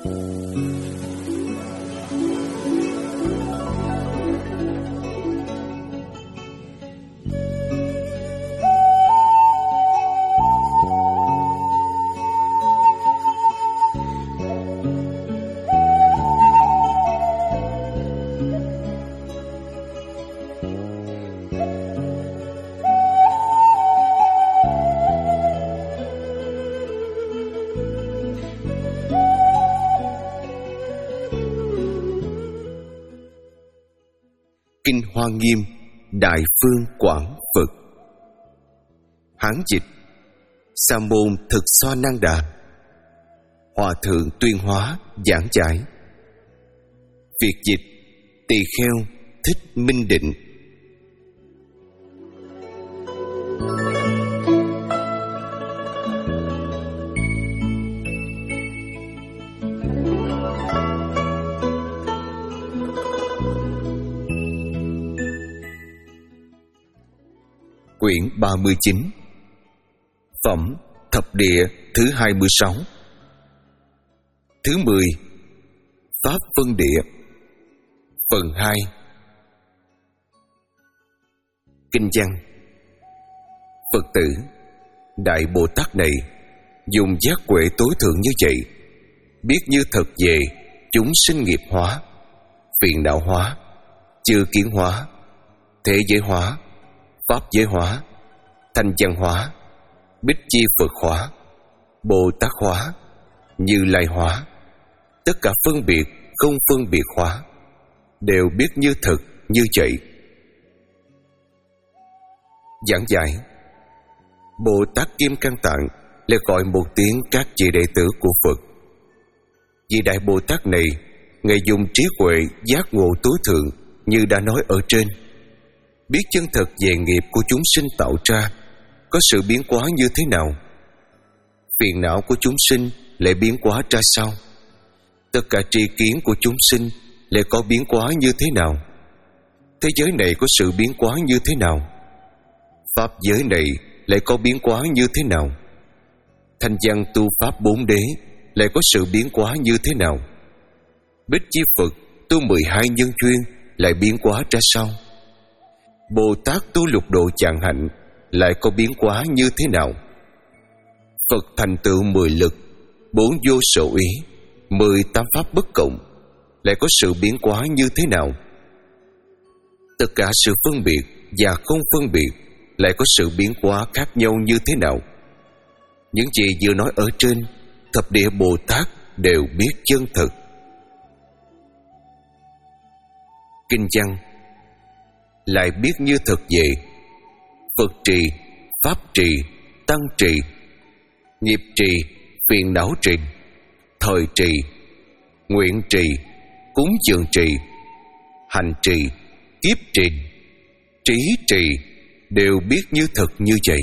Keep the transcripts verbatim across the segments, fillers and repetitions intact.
Kinh Hoa Nghiêm Đại Phương Quảng Phật. Hán dịch Sa môn Thực Xoa Năng Đà. Hòa thượng Tuyên Hóa giảng giải. Việt dịch Tỳ Kheo Thích Minh Định. Quyển ba mươi chín. Phẩm Thập Địa thứ hai mươi sáu. Thứ mười. Pháp Vân Địa. Phần hai. Kinh văn. Phật tử, Đại Bồ Tát này dùng giác huệ tối thượng như vậy, biết như thật về chúng sinh nghiệp hóa, phiền não hóa, chư kiến hóa, thế giới hóa, pháp giới hóa, thanh văn hóa, bích chi Phật hóa, Bồ Tát hóa, Như Lai hóa, tất cả phân biệt không phân biệt hóa, đều biết như thực như vậy. Giảng giải. Bồ Tát Kim Cang Tạng lại gọi một tiếng các vị đệ tử của Phật. Vị Đại Bồ Tát này, Ngài dùng trí huệ giác ngộ tối thượng như đã nói ở trên, biết chân thật về nghiệp của chúng sinh tạo ra có sự biến hóa như thế nào, phiền não của chúng sinh lại biến hóa ra sao, tất cả tri kiến của chúng sinh lại có biến hóa như thế nào, thế giới này có sự biến hóa như thế nào, pháp giới này lại có biến hóa như thế nào, thanh văn tu pháp bốn đế lại có sự biến hóa như thế nào, bích chi Phật tu mười hai nhân duyên lại biến hóa ra sao, Bồ Tát tu lục độ chạng hạnh lại có biến hóa như thế nào, Phật thành tựu mười lực, bốn vô sở ý, mười tam pháp bất cộng lại có sự biến hóa như thế nào, tất cả sự phân biệt và không phân biệt lại có sự biến hóa khác nhau như thế nào. Những gì vừa nói ở trên, thập địa Bồ Tát đều biết chân thực. Kinh văn lại biết như thực về Phật trì, pháp trì, tăng trì, nghiệp trì, phiền não trì, thời trì, nguyện trì, cúng dường trì, hành trì, kiếp trì, trí trì, đều biết như thực như vậy.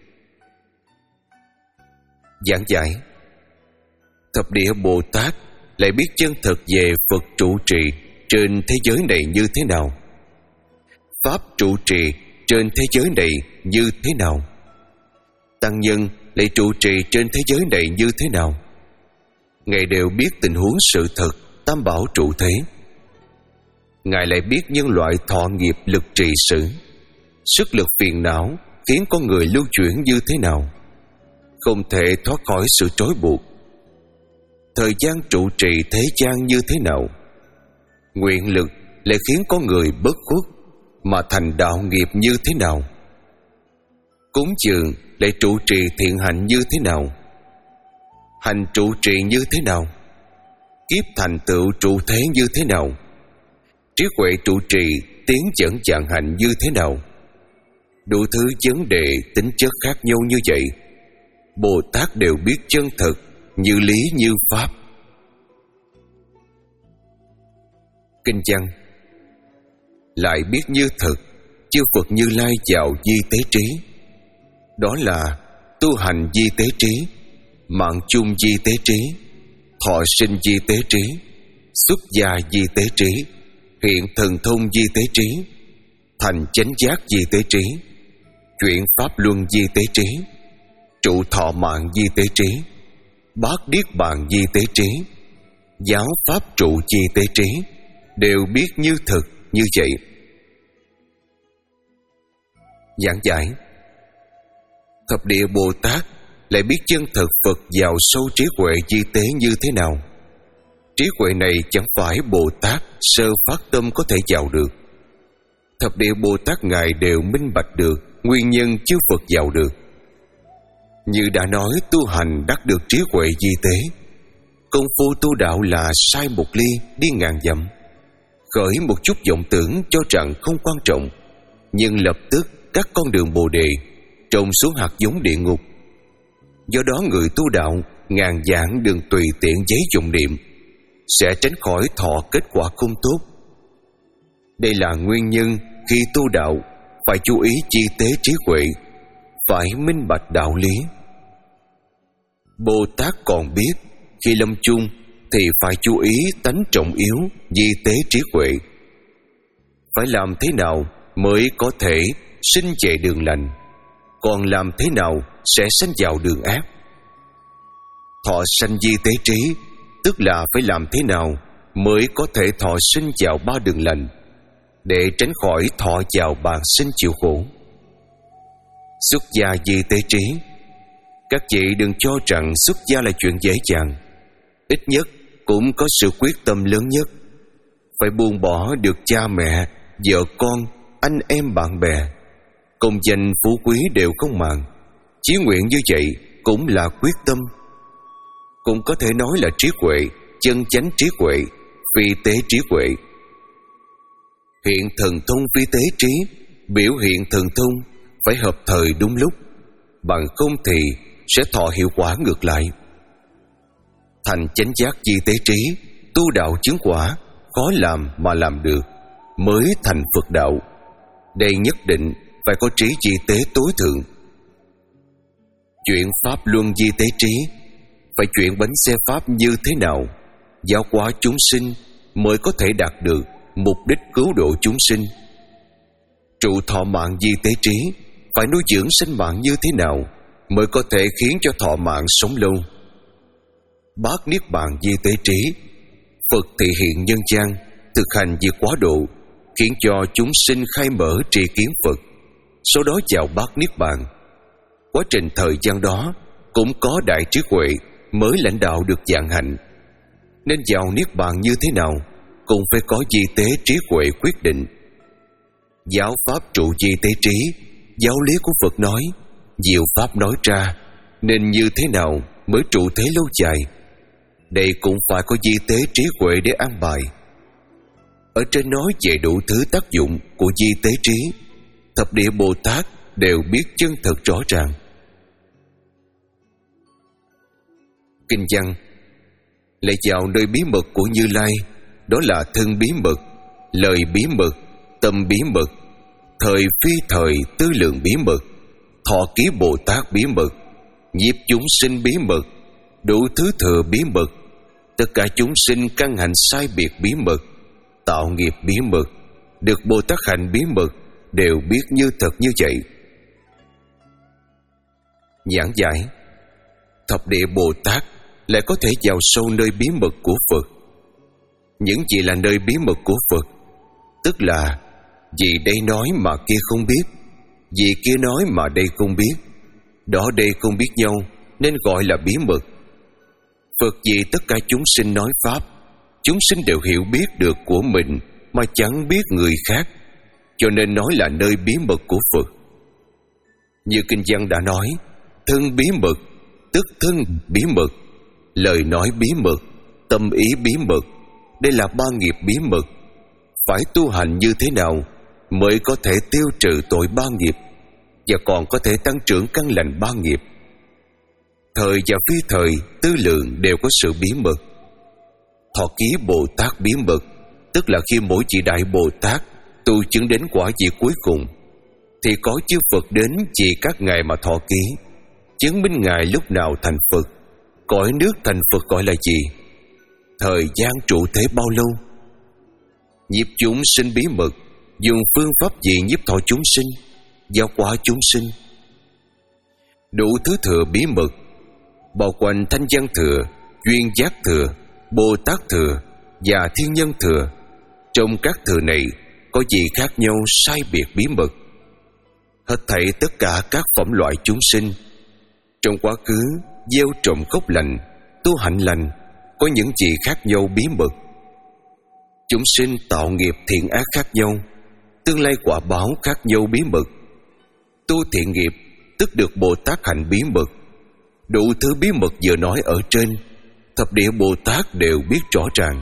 Giảng giải. Thập địa Bồ Tát lại biết chân thực về Phật trụ trì trên thế giới này như thế nào, pháp trụ trì trên thế giới này như thế nào, tăng nhân lại trụ trì trên thế giới này như thế nào. Ngài đều biết tình huống sự thật tam bảo trụ thế. Ngài lại biết nhân loại thọ nghiệp lực trì sử, sức lực phiền não khiến con người lưu chuyển như thế nào, không thể thoát khỏi sự trói buộc. Thời gian trụ trì thế gian như thế nào, nguyện lực lại khiến con người bất khuất mà thành đạo nghiệp như thế nào, cúng dường lại trụ trì thiện hạnh như thế nào, hành trụ trì như thế nào, kiếp thành tựu trụ thế như thế nào, trí huệ trụ trì tiến dẫn dạng hạnh như thế nào. Đủ thứ vấn đề tính chất khác nhau như vậy, Bồ Tát đều biết chân thực, như lý như pháp. Kinh văn lại biết như thực chư Phật Như Lai vào di tế trí, đó là tu hành di tế trí, mạng chung di tế trí, thọ sinh di tế trí, xuất gia di tế trí, hiện thần thông di tế trí, thành chánh giác di tế trí, chuyển pháp luân di tế trí, trụ thọ mạng di tế trí, bát niết bàn di tế trí, giáo pháp trụ chi tế trí đều biết như thực như vậy. Giảng giải: Thập địa Bồ Tát lại biết chân thực Phật vào sâu trí huệ di tế như thế nào. Trí huệ này chẳng phải Bồ Tát sơ phát tâm có thể vào được. Thập địa Bồ Tát Ngài đều minh bạch được nguyên nhân chư Phật vào được. Như đã nói, tu hành đắc được trí huệ di tế. Công phu tu đạo là sai một ly đi ngàn dặm. Khởi một chút vọng tưởng cho rằng không quan trọng, nhưng lập tức các con đường Bồ Đề trồng xuống hạt giống địa ngục. Do đó người tu đạo ngàn vạn đừng tùy tiện giấy dụng niệm, sẽ tránh khỏi thọ kết quả không tốt. Đây là nguyên nhân khi tu đạo phải chú ý chi tế trí huệ, phải minh bạch đạo lý. Bồ Tát còn biết khi lâm chung thì phải chú ý tánh trọng yếu di tế trí huệ. Phải làm thế nào mới có thể sinh chạy đường lành, còn làm thế nào sẽ sanh vào đường ác. Thọ sanh di tế trí tức là phải làm thế nào mới có thể thọ sinh vào ba đường lành, để tránh khỏi thọ vào bàn sinh chịu khổ. Xuất gia di tế trí, các chị đừng cho rằng xuất gia là chuyện dễ dàng. Ít nhất cũng có sự quyết tâm lớn nhất. Phải buông bỏ được cha mẹ, vợ con, anh em bạn bè, công danh phú quý đều không màng. Chí nguyện như vậy cũng là quyết tâm. Cũng có thể nói là trí huệ, chân chánh trí huệ, phi tế trí huệ. Hiện thần thông phi tế trí, biểu hiện thần thông phải hợp thời đúng lúc, bằng không thì sẽ thọ hiệu quả ngược lại. Thành chánh giác di tế trí, tu đạo chứng quả khó làm mà làm được, mới thành Phật đạo. Đây nhất định phải có trí di tế tối thượng. Chuyện pháp luân di tế trí, phải chuyển bánh xe pháp như thế nào, giáo hóa chúng sinh mới có thể đạt được mục đích cứu độ chúng sinh. Trụ thọ mạng di tế trí, phải nuôi dưỡng sinh mạng như thế nào mới có thể khiến cho thọ mạng sống lâu. Bát niết bàn di tế trí, Phật thị hiện nhân gian, thực hành việc quá độ, khiến cho chúng sinh khai mở tri kiến Phật, sau đó vào bát niết bàn. Quá trình thời gian đó cũng có đại trí huệ mới lãnh đạo được vạn hạnh. Nên vào niết bàn như thế nào cũng phải có di tế trí huệ quyết định. Giáo pháp trụ di tế trí, giáo lý của Phật nói, diệu pháp nói ra, nên như thế nào mới trụ thế lâu dài. Đây cũng phải có di tế trí huệ để an bài. Ở trên nói về đủ thứ tác dụng của di tế trí, thập địa Bồ Tát đều biết chân thật rõ ràng. Kinh văn: lại vào nơi bí mật của Như Lai, đó là thân bí mật, lời bí mật, tâm bí mật, thời phi thời tư lượng bí mật, thọ ký Bồ Tát bí mật, nhiếp chúng sinh bí mật, đủ thứ thừa bí mật, tất cả chúng sinh căn hành sai biệt bí mật, tạo nghiệp bí mật, được Bồ Tát hành bí mật, đều biết như thật như vậy. Giảng giải: thập địa Bồ Tát lại có thể vào sâu nơi bí mật của Phật. Những gì là nơi bí mật của Phật? Tức là vì đây nói mà kia không biết, vì kia nói mà đây không biết, đó đây không biết nhau, nên gọi là bí mật. Phật vì tất cả chúng sinh nói pháp, chúng sinh đều hiểu biết được của mình mà chẳng biết người khác, cho nên nói là nơi bí mật của Phật. Như kinh văn đã nói, thân bí mật tức thân bí mật, lời nói bí mật, tâm ý bí mật. Đây là ba nghiệp bí mật. Phải tu hành như thế nào mới có thể tiêu trừ tội ba nghiệp, và còn có thể tăng trưởng căn lành ba nghiệp? Thời và phi thời tư lượng đều có sự bí mật. Thọ ký Bồ Tát bí mật, tức là khi mỗi vị đại Bồ Tát tu chứng đến quả vị cuối cùng, thì có chư Phật đến vì các ngài mà thọ ký, chứng minh ngài lúc nào thành Phật. Cõi nước thành Phật gọi là gì? Thời gian trụ thế bao lâu? Nhiếp chúng sinh bí mật, dùng phương pháp gì nhiếp thọ chúng sinh, giáo hóa chúng sinh? Đủ thứ thừa bí mật, bao quanh thanh văn thừa, duyên giác thừa, Bồ Tát Thừa và Thiên Nhân Thừa. Trong các thừa này có gì khác nhau sai biệt bí mật. Hết thảy tất cả các phẩm loại chúng sinh trong quá khứ gieo trồng gốc lành, tu hạnh lành, có những gì khác nhau bí mật. Chúng sinh tạo nghiệp thiện ác khác nhau, tương lai quả báo khác nhau bí mật. Tu thiện nghiệp tức được Bồ Tát hạnh bí mật. Đủ thứ bí mật vừa nói ở trên, thập địa Bồ Tát đều biết rõ ràng.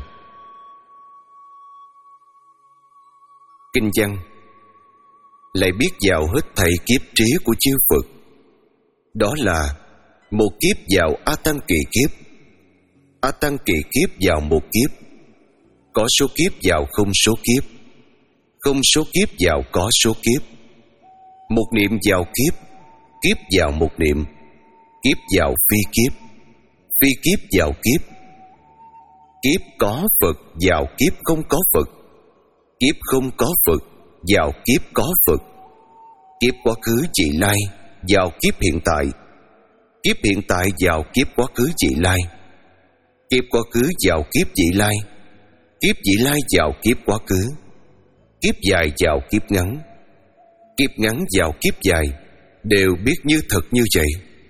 Kinh văn lại biết vào hết thảy kiếp trí của chư Phật. Đó là một kiếp vào A Tăng Kỳ kiếp, A Tăng Kỳ kiếp vào một kiếp, có số kiếp vào không số kiếp, không số kiếp vào có số kiếp, một niệm vào kiếp, kiếp vào một niệm, kiếp vào phi kiếp, phi kiếp vào kiếp, kiếp có Phật vào kiếp không có Phật, kiếp không có Phật vào kiếp có Phật, kiếp quá khứ vị lai vào kiếp hiện tại, kiếp hiện tại vào kiếp quá khứ vị lai, kiếp quá khứ vào kiếp vị lai, kiếp vị lai vào kiếp quá khứ, kiếp dài vào kiếp ngắn, kiếp ngắn vào kiếp dài, đều biết như thật như vậy.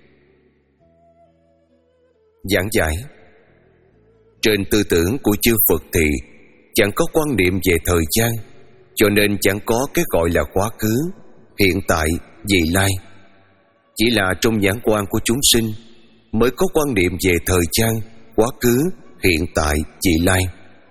Giảng giải: trên tư tưởng của chư Phật thì chẳng có quan niệm về thời gian, cho nên chẳng có cái gọi là quá khứ, hiện tại, vị lai. Chỉ là trong nhãn quan của chúng sinh mới có quan niệm về thời gian, quá khứ, hiện tại, vị lai.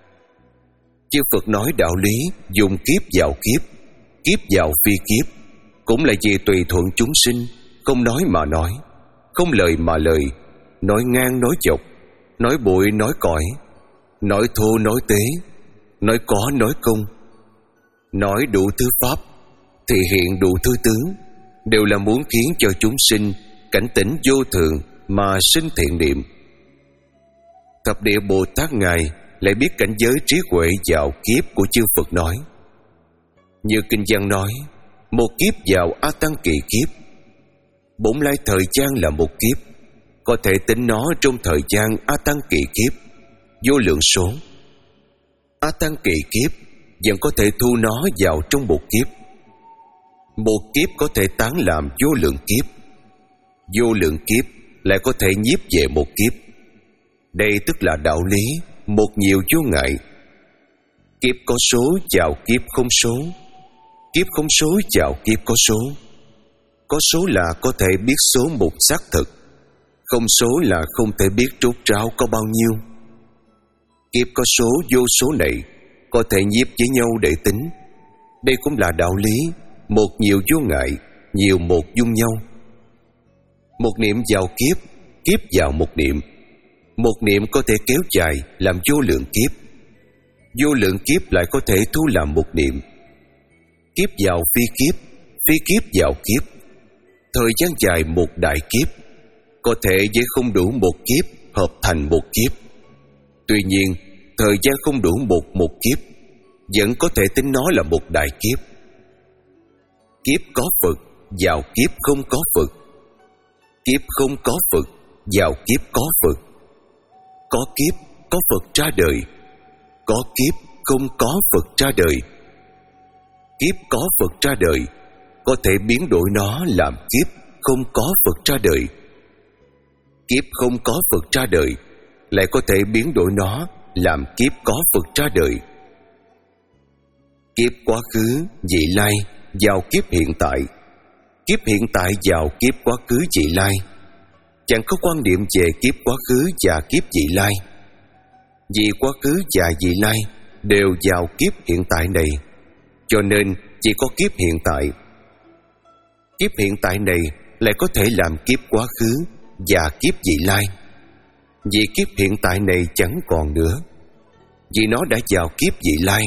Chư Phật nói đạo lý dùng kiếp vào kiếp, kiếp vào phi kiếp, cũng là vì tùy thuận chúng sinh, không nói mà nói, không lời mà lời, nói ngang nói dọc, nói bụi nói cõi, nói thô nói tế, nói có nói không, nói đủ thứ pháp, thì hiện đủ thứ tướng, đều là muốn khiến cho chúng sinh cảnh tỉnh vô thường mà sinh thiện niệm. Thập địa Bồ Tát Ngài lại biết cảnh giới trí huệ vào kiếp của chư Phật nói. Như kinh văn nói, một kiếp vào A Tăng Kỳ kiếp, bổn lai thời gian là một kiếp, có thể tính nó trong thời gian A Tăng Kỳ kiếp vô lượng số. A Tăng Kỳ kiếp vẫn có thể thu nó vào trong một kiếp. Một kiếp có thể tán làm vô lượng kiếp, vô lượng kiếp lại có thể nhiếp về một kiếp. Đây tức là đạo lý một nhiều vô ngại. Kiếp có số vào kiếp không số, kiếp không số vào kiếp có số. Có số là có thể biết số một xác thực, không số là không thể biết trút ráo có bao nhiêu. Kiếp có số vô số này có thể nhiếp với nhau để tính. Đây cũng là đạo lý một nhiều vô ngại, nhiều một dung nhau. Một niệm vào kiếp, kiếp vào một niệm. Một niệm có thể kéo dài làm vô lượng kiếp, vô lượng kiếp lại có thể thu làm một niệm. Kiếp vào phi kiếp, phi kiếp vào kiếp. Thời gian dài một đại kiếp, có thể với không đủ một kiếp hợp thành một kiếp. Tuy nhiên, thời gian không đủ một một kiếp, vẫn có thể tính nó là một đại kiếp. Kiếp có Phật vào kiếp không có Phật, kiếp không có Phật vào kiếp có Phật. Có kiếp có Phật ra đời, có kiếp không có Phật ra đời. Kiếp có Phật ra đời có thể biến đổi nó làm kiếp không có Phật ra đời. Kiếp không có Phật ra đời lại có thể biến đổi nó làm kiếp có Phật ra đời. Kiếp quá khứ vị lai vào kiếp hiện tại, kiếp hiện tại vào kiếp quá khứ vị lai. Chẳng có quan điểm về kiếp quá khứ và kiếp vị lai, vì quá khứ và vị lai đều vào kiếp hiện tại này, cho nên chỉ có kiếp hiện tại. Kiếp hiện tại này lại có thể làm kiếp quá khứ và kiếp vị lai, vì kiếp hiện tại này chẳng còn nữa, vì nó đã vào kiếp vị lai.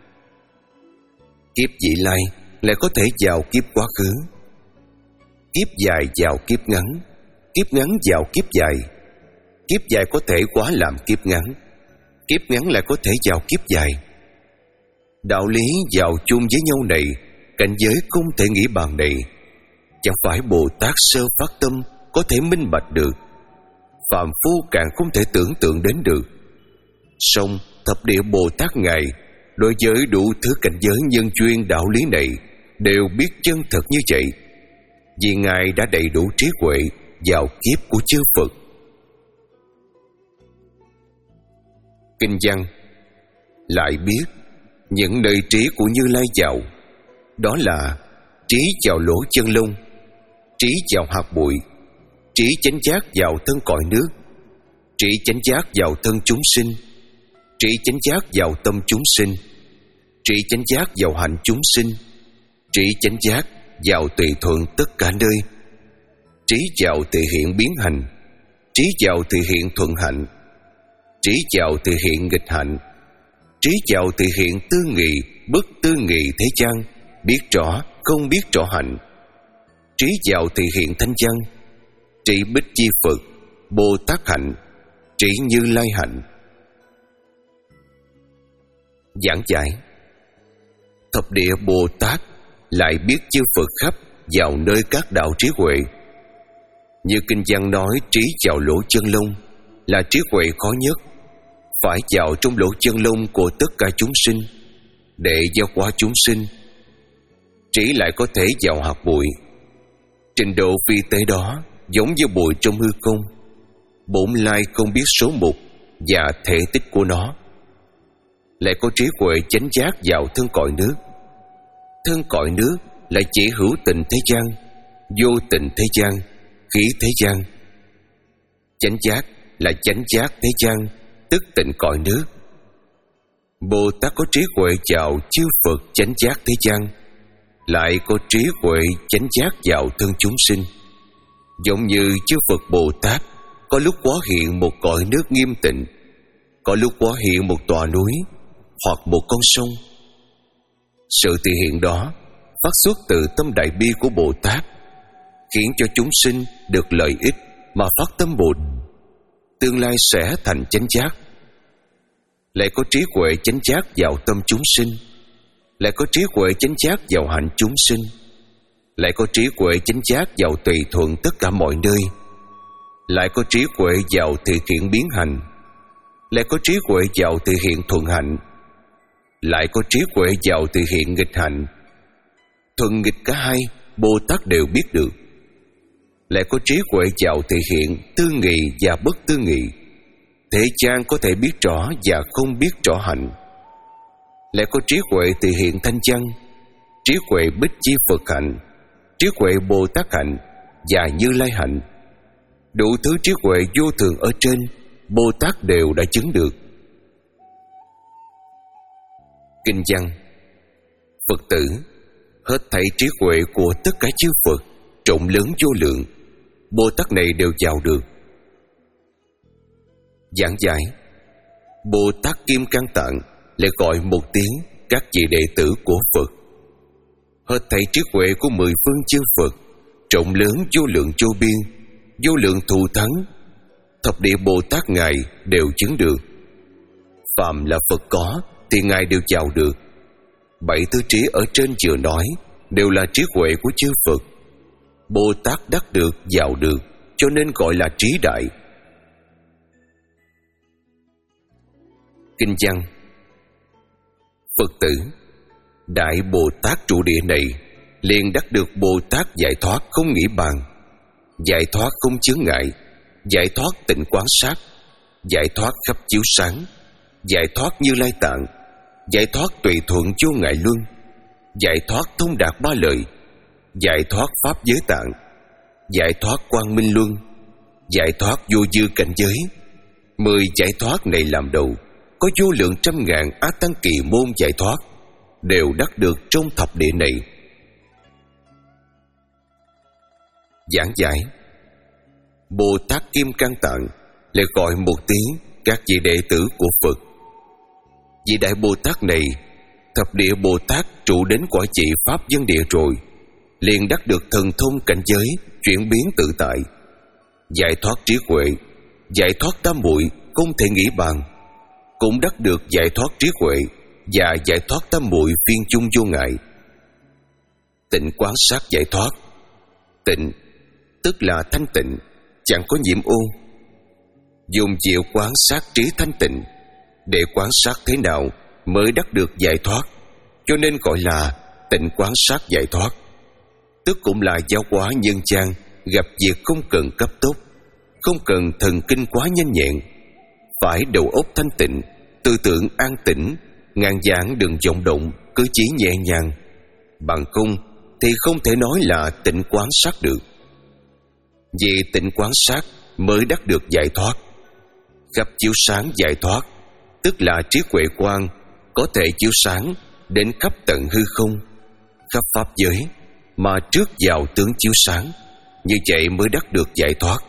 Kiếp vị lai lại có thể vào kiếp quá khứ, kiếp dài vào kiếp ngắn, kiếp ngắn vào kiếp dài. Kiếp dài có thể quá làm kiếp ngắn, kiếp ngắn lại có thể vào kiếp dài. Đạo lý vào chung với nhau này, cảnh giới không thể nghĩ bàn này, chẳng phải Bồ Tát sơ phát tâm có thể minh bạch được, phàm phu càng không thể tưởng tượng đến được. Song thập địa Bồ Tát Ngài đối với đủ thứ cảnh giới nhân duyên đạo lý này đều biết chân thật như vậy, vì Ngài đã đầy đủ trí huệ vào kiếp của chư Phật. Kinh văn lại biết những nơi trí của Như Lai vào, đó là trí vào lỗ chân lông, trí vào hạt bụi, trí chánh giác vào thân cõi nước, trí chánh giác vào thân chúng sinh, trí chánh giác vào tâm chúng sinh, trí chánh giác vào hạnh chúng sinh, trí chánh giác vào tùy thuận tất cả nơi, trí vào thể hiện biến hành, trí vào thể hiện thuận hạnh, trí vào thể hiện nghịch hạnh, trí vào thể hiện tư nghị bất tư nghị thế gian, biết rõ không biết rõ hạnh, trí vào thể hiện thanh văn, trí Bích Chi Phật, Bồ Tát hạnh, trí Như Lai hạnh. Giảng giải: thập địa Bồ Tát lại biết chư Phật khắp vào nơi các đạo trí huệ. Như kinh văn nói, trí vào lỗ chân lông là trí huệ khó nhất, phải vào trong lỗ chân lông của tất cả chúng sinh để giáo hóa chúng sinh. Trí lại có thể vào hạt bụi. Trình độ phi tế đó giống như bụi trong hư không. Bổn lai không biết số mục và thể tích của nó. Lại có trí huệ chánh giác vào thân cõi nước. Thân cõi nước lại chỉ hữu tình thế gian, vô tình thế gian, khí thế gian. Chánh giác là chánh giác thế gian, tức tịnh cõi nước. Bồ Tát có trí huệ vào chư Phật chánh giác thế gian, lại có trí huệ chánh giác vào thân chúng sinh. Giống như chư Phật Bồ Tát có lúc hóa hiện một cõi nước nghiêm tịnh, có lúc hóa hiện một tòa núi hoặc một con sông. Sự thể hiện đó phát xuất từ tâm đại bi của Bồ Tát, khiến cho chúng sinh được lợi ích mà phát tâm Bồ, tương lai sẽ thành chánh giác. Lại có trí huệ chánh giác vào tâm chúng sinh, lại có trí huệ chánh giác vào hạnh chúng sinh, lại có trí huệ chánh giác vào tùy thuận tất cả mọi nơi, lại có trí huệ vào thể hiện biến hành, lại có trí huệ vào thể hiện thuận hạnh, lại có trí huệ vào thể hiện nghịch hạnh. Thuận nghịch cả hai Bồ Tát đều biết được. Lại có trí huệ vào thể hiện tư nghị và bất tư nghị. Thế gian có thể biết rõ và không biết rõ hạnh. Lại có trí huệ thể hiện thanh văn, trí huệ Bích Chi Phật hạnh, trí huệ Bồ Tát hạnh và Như Lai hạnh. Đủ thứ trí huệ vô thường ở trên Bồ Tát đều đã chứng được. Kinh văn: Phật tử, hết thảy trí huệ của tất cả chư Phật rộng lớn vô lượng, Bồ Tát này đều vào được. Giảng giải: Bồ Tát Kim Cang Tạng lại gọi một tiếng các vị đệ tử của Phật. Hết thảy trí huệ của mười phương chư Phật rộng lớn vô lượng vô biên, vô lượng thù thắng, thập địa Bồ Tát Ngài đều chứng được. Phàm là Phật có thì Ngài đều vào được. Bảy thứ trí ở trên vừa nói đều là trí huệ của chư Phật. Bồ Tát đắc được vào được, cho nên gọi là trí đại. Kinh văn: Phật tử, Đại Bồ Tát trụ địa này liền đắc được Bồ Tát giải thoát không nghĩ bàn, giải thoát không chướng ngại, giải thoát tịnh quán sát, giải thoát khắp chiếu sáng, giải thoát Như Lai Tạng, giải thoát tùy thuận vô ngại luân, giải thoát thông đạt ba lợi, giải thoát pháp giới tạng, giải thoát quang minh luân, giải thoát vô dư cảnh giới. Mười giải thoát này làm đầu, có vô lượng trăm ngàn A Tăng Kỳ môn giải thoát đều đắc được trong thập địa này. Giảng giải: Bồ Tát Kim Cang Tạng lại gọi một tiếng các vị đệ tử của Phật. Vị Đại Bồ Tát này, thập địa Bồ Tát trụ đến cõi trị pháp dân địa rồi, liền đắc được thần thông cảnh giới chuyển biến tự tại, giải thoát trí huệ, giải thoát tam muội không thể nghĩ bàn, cũng đắc được giải thoát trí huệ và giải thoát tam muội phiên chung vô ngại. Tịnh quán sát giải thoát. Tịnh tức là thanh tịnh, chẳng có nhiễm ô. Dùng diệu quán sát trí thanh tịnh, để quan sát thế nào mới đắc được giải thoát, cho nên gọi là tịnh quan sát giải thoát. Tức cũng là giáo hóa nhân gian gặp việc không cần cấp tốc, không cần thần kinh quá nhanh nhẹn, phải đầu óc thanh tịnh, tư tưởng an tĩnh, ngàn vạn đừng vọng động, cử chỉ nhẹ nhàng. Bằng không thì không thể nói là tịnh quán sát được. Vì tịnh quán sát mới đắc được giải thoát. Khắp chiếu sáng giải thoát, tức là trí huệ quang có thể chiếu sáng đến khắp tận hư không, khắp pháp giới, mà trước vào tướng chiếu sáng. Như vậy mới đắc được giải thoát.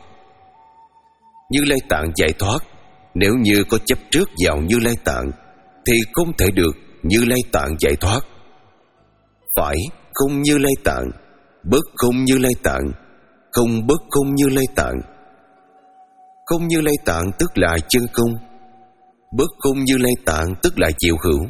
Như Lai Tạng giải thoát, nếu như có chấp trước vào Như Lai Tạng thì không thể được Như Lai Tạng giải thoát. Phải không Như Lai Tạng, bớt không Như Lai Tạng, không bớt không Như Lai Tạng. Không Như Lai Tạng tức là chân không, bớt không Như Lai Tạng tức là diệu hữu.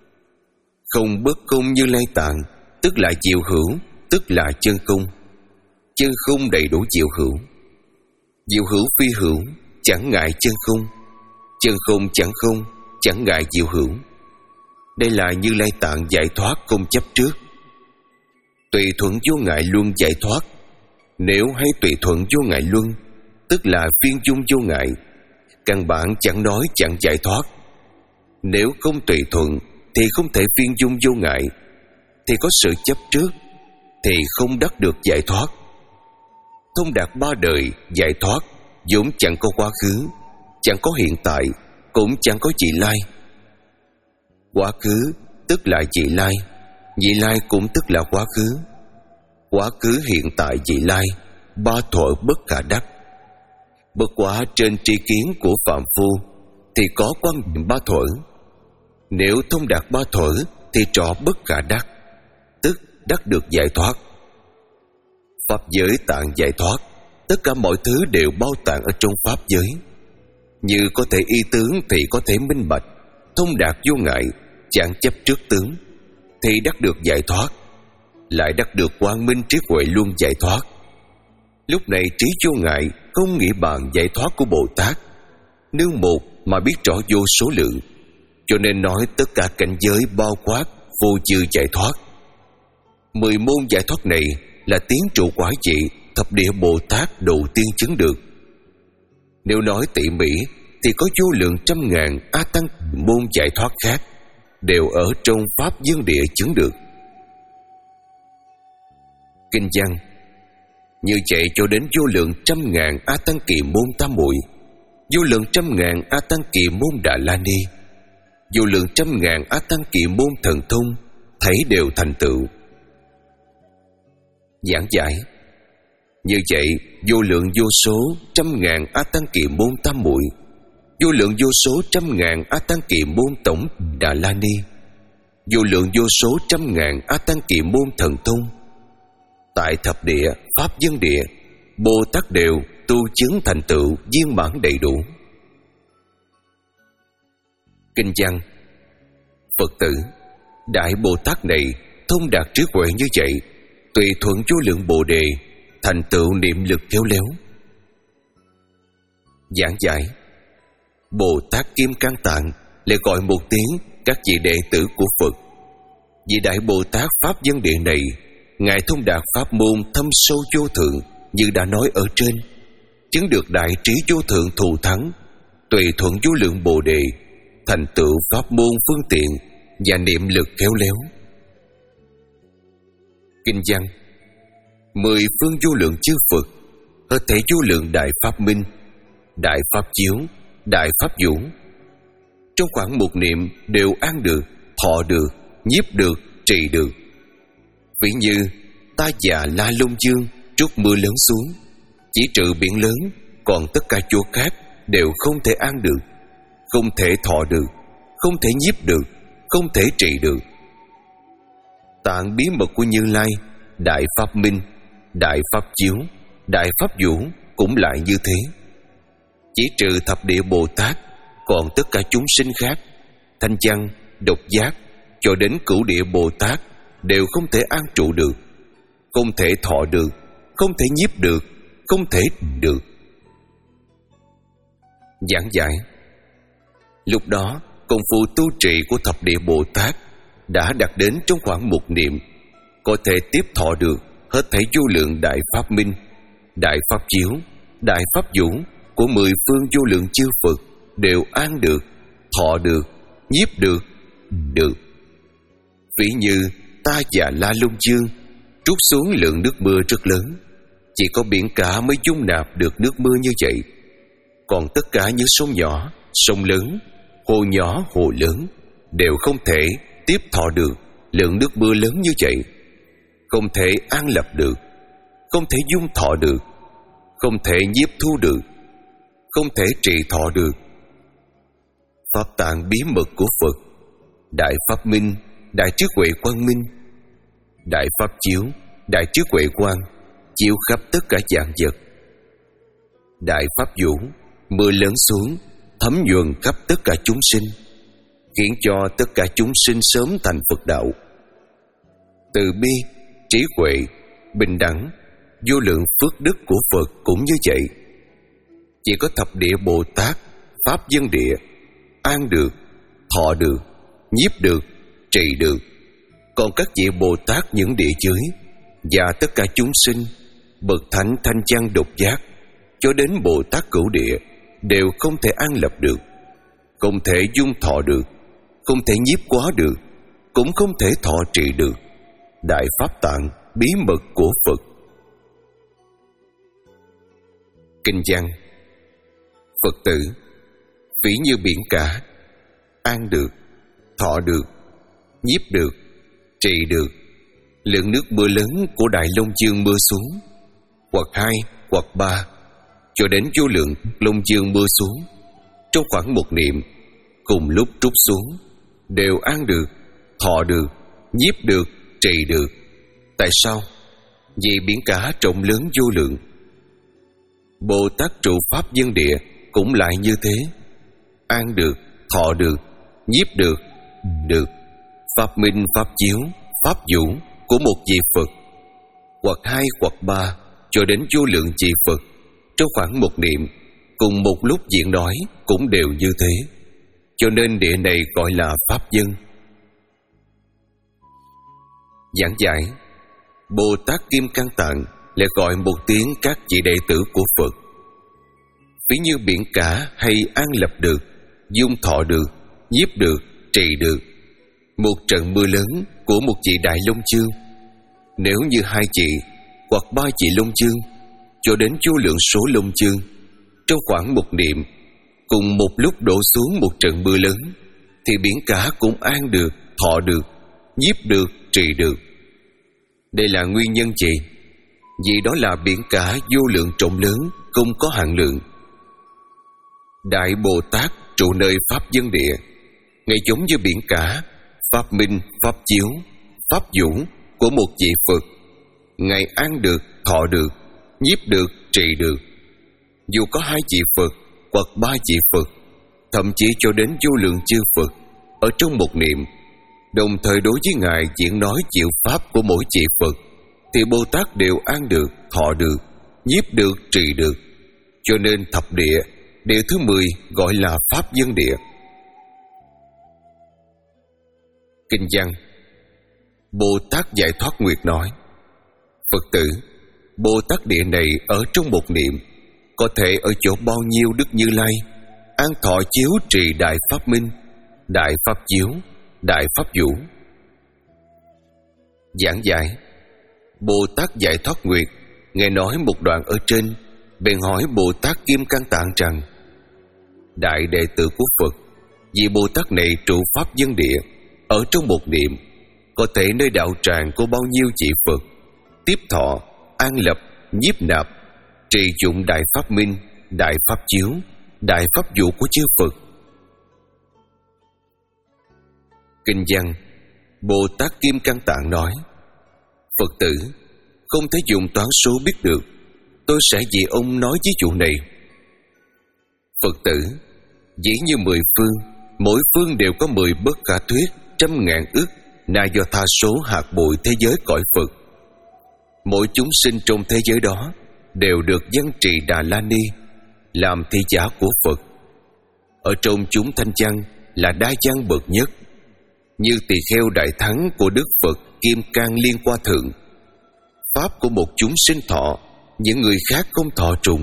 Không bớt không Như Lai Tạng tức là diệu hữu, tức là chân không. Chân không đầy đủ diệu hữu. Diệu hữu phi hữu, chẳng ngại chân không. Chân không chẳng không, chẳng ngại diệu hữu. Đây là Như Lai Tạng giải thoát không chấp trước. Tùy thuận vô ngại luân giải thoát. Nếu hay tùy thuận vô ngại luân, tức là phiên dung vô ngại, căn bản chẳng nói chẳng giải thoát. Nếu không tùy thuận thì không thể phiên dung vô ngại, thì có sự chấp trước, thì không đắc được giải thoát. Thông đạt ba đời giải thoát vốn chẳng có quá khứ, chẳng có hiện tại, cũng chẳng có vị lai. Quá khứ tức là vị lai, vị lai cũng tức là quá khứ. Quá khứ, hiện tại, vị lai, ba thuở bất khả đắc. Bất quá trên tri kiến của phạm phu thì có quan niệm ba thuở. Nếu thông đạt ba thuở thì trọ bất khả đắc, tức đắc được giải thoát. Pháp giới tạng giải thoát, tất cả mọi thứ đều bao tạng ở trong pháp giới. Như có thể y tướng thì có thể minh bạch, thông đạt vô ngại, chẳng chấp trước tướng, thì đắc được giải thoát. Lại đắc được quang minh trí huệ luôn giải thoát. Lúc này trí vô ngại không nghĩ bàn giải thoát của Bồ Tát, nương một mà biết rõ vô số lượng, cho nên nói tất cả cảnh giới bao quát vô chư giải thoát. Mười môn giải thoát này là tiến trụ quả vị thập địa Bồ Tát đầu tiên chứng được. Nếu nói tỉ mỉ thì có vô lượng trăm ngàn A Tăng môn giải thoát khác đều ở trong pháp dương địa chứng được. Kinh văn: như vậy cho đến vô lượng trăm ngàn A Tăng kỳ môn tam muội, vô lượng trăm ngàn A Tăng kỳ môn Đà La Ni, vô lượng trăm ngàn A Tăng kỳ môn thần thông, thấy đều thành tựu. Giảng giải: như vậy vô lượng vô số trăm ngàn A Tăng kỳ môn tam muội, vô lượng vô số trăm ngàn A Tăng kỳ môn tổng Đà La Ni, vô lượng vô số trăm ngàn A Tăng kỳ môn thần thông, tại thập địa pháp dân địa, Bồ Tát đều tu chứng thành tựu viên mãn đầy đủ. Kinh văn: Phật tử, Đại Bồ Tát này thông đạt trí huệ như vậy, tùy thuận vô lượng Bồ đề, thành tựu niệm lực khéo léo. Giảng giải: Bồ Tát Kim Cang Tạng lại gọi một tiếng các vị đệ tử của Phật. Vị Đại Bồ Tát pháp dân địa này, Ngài thông đạt pháp môn thâm sâu vô thượng như đã nói ở trên, chứng được đại trí vô thượng thù thắng, tùy thuận vô lượng Bồ đề, thành tựu pháp môn phương tiện và niệm lực khéo léo. Kinh văn: mười phương vô lượng chư Phật, hết thảy vô lượng đại pháp minh, đại pháp chiếu, đại pháp vũ, trong khoảng một niệm đều an được, thọ được, nhiếp được, trì được. Ví như ta già La Lông Dương trút mưa lớn xuống, chỉ trừ biển lớn, còn tất cả chỗ khác đều không thể an được, không thể thọ được, không thể nhiếp được, không thể trị được. Tạng bí mật của Như Lai, đại pháp minh, đại pháp chiếu, đại pháp vũ cũng lại như thế. Chỉ trừ thập địa Bồ Tát, còn tất cả chúng sinh khác, thanh văn, độc giác cho đến cửu địa Bồ Tát đều không thể an trụ được, không thể thọ được, không thể nhiếp được, không thể được. Giảng giải: lúc đó công phu tu trì của thập địa Bồ Tát đã đạt đến trong khoảng một niệm, có thể tiếp thọ được hết thảy vô lượng đại pháp minh, đại pháp chiếu, đại pháp vũ của mười phương vô lượng chư Phật đều an được, thọ được, nhiếp được, được. Ví như Ta Già La Lung Dương trút xuống lượng nước mưa rất lớn, chỉ có biển cả mới dung nạp được nước mưa như vậy. Còn tất cả những sông nhỏ, sông lớn, hồ nhỏ, hồ lớn đều không thể tiếp thọ được lượng nước mưa lớn như vậy, không thể an lập được, không thể dung thọ được, không thể nhiếp thu được, không thể trị thọ được. Pháp tạng bí mật của Phật, đại pháp minh, đại trí huệ quang minh, đại pháp chiếu, đại trí huệ quang chiếu khắp tất cả vạn vật. Đại pháp vũ, mưa lớn xuống thấm nhuần khắp tất cả chúng sinh, khiến cho tất cả chúng sinh sớm thành Phật đạo. Từ bi, trí huệ, bình đẳng, vô lượng phước đức của Phật cũng như vậy. Chỉ có thập địa Bồ Tát, pháp dân địa an được, thọ được, nhiếp được, trị được. Còn các vị Bồ Tát những địa giới và tất cả chúng sinh, bậc thánh thanh văn độc giác cho đến Bồ Tát cửu địa đều không thể an lập được, không thể dung thọ được, không thể nhiếp hóa được, cũng không thể thọ trị được đại pháp tạng bí mật của Phật. Kinh văn: Phật tử, ví như biển cả, an được, thọ được, nhiếp được, trị được lượng nước mưa lớn của Đại Long Dương mưa xuống, hoặc hai, hoặc ba, cho đến vô lượng Long Dương mưa xuống trong khoảng một niệm, cùng lúc trút xuống, đều an được, thọ được, nhiếp được, trị được. Tại sao? Vì biển cả rộng lớn vô lượng. Bồ Tát trụ pháp dân địa cũng lại như thế, an được, thọ được, nhiếp được, được. Pháp minh, pháp chiếu, pháp vũ của một vị Phật, hoặc hai, hoặc ba, cho đến vô lượng vị Phật trong khoảng một niệm, cùng một lúc diễn nói cũng đều như thế. Cho nên địa này gọi là pháp dân. Giảng giải: Bồ Tát Kim Cang Tạng lại gọi một tiếng các vị đệ tử của Phật. Ví như biển cả hay an lập được, dung thọ được, nhiếp được, trị được một trận mưa lớn của một vị Đại Long Dương. Nếu như hai chị hoặc ba chị Long Dương cho đến vô lượng số Long Dương trong khoảng một niệm, cùng một lúc đổ xuống một trận mưa lớn, thì biển cả cũng an được, thọ được, nhiếp được, trị được. Đây là nguyên nhân gì? Vì đó là biển cả vô lượng trọng lớn, không có hạn lượng. Đại Bồ Tát trụ nơi pháp dân địa, Ngài giống như biển cả, pháp minh, pháp chiếu, pháp vũ của một vị Phật. Ngài an được, thọ được, nhiếp được, trị được. Dù có hai vị Phật hoặc ba vị Phật, thậm chí cho đến vô lượng chư Phật ở trong một niệm, đồng thời đối với Ngài diễn nói diệu pháp của mỗi vị Phật, thì Bồ Tát đều an được, thọ được, nhiếp được, trị được. Cho nên thập địa, địa thứ mười gọi là pháp dân địa. Kinh văn: Bồ Tát Giải Thoát Nguyệt nói: Phật tử, Bồ Tát địa này ở trong một niệm, có thể ở chỗ bao nhiêu Đức Như Lai an thọ chiếu trì đại pháp minh, đại pháp chiếu, đại pháp vũ. Giảng giải: Bồ Tát Giải Thoát Nguyệt nghe nói một đoạn ở trên, bèn hỏi Bồ Tát Kim Cang Tạng rằng: Đại đệ tử của Phật, vì Bồ Tát này trụ pháp dân địa ở trong một niệm, có thể nơi đạo tràng của bao nhiêu vị Phật tiếp thọ, an lập, nhiếp nạp, trì dụng đại pháp minh, đại pháp chiếu, đại pháp vũ của chư Phật. Kinh văn: Bồ Tát Kim Cang Tạng nói: Phật tử, không thể dùng toán số biết được, tôi sẽ vì ông nói ví dụ này. Phật tử, dĩ như mười phương, mỗi phương đều có mười bất khả thuyết, trăm ngàn ức na do tha số hạt bụi thế giới cõi Phật. Mỗi chúng sinh trong thế giới đó đều được văn trì Đà La Ni làm thị giả của Phật. Ở trong chúng thanh văn là đa văn bậc nhất, như tỳ kheo đại thắng của Đức Phật Kim Cang Liên Hoa Thượng. Pháp của một chúng sinh thọ, những người khác không thọ trùng.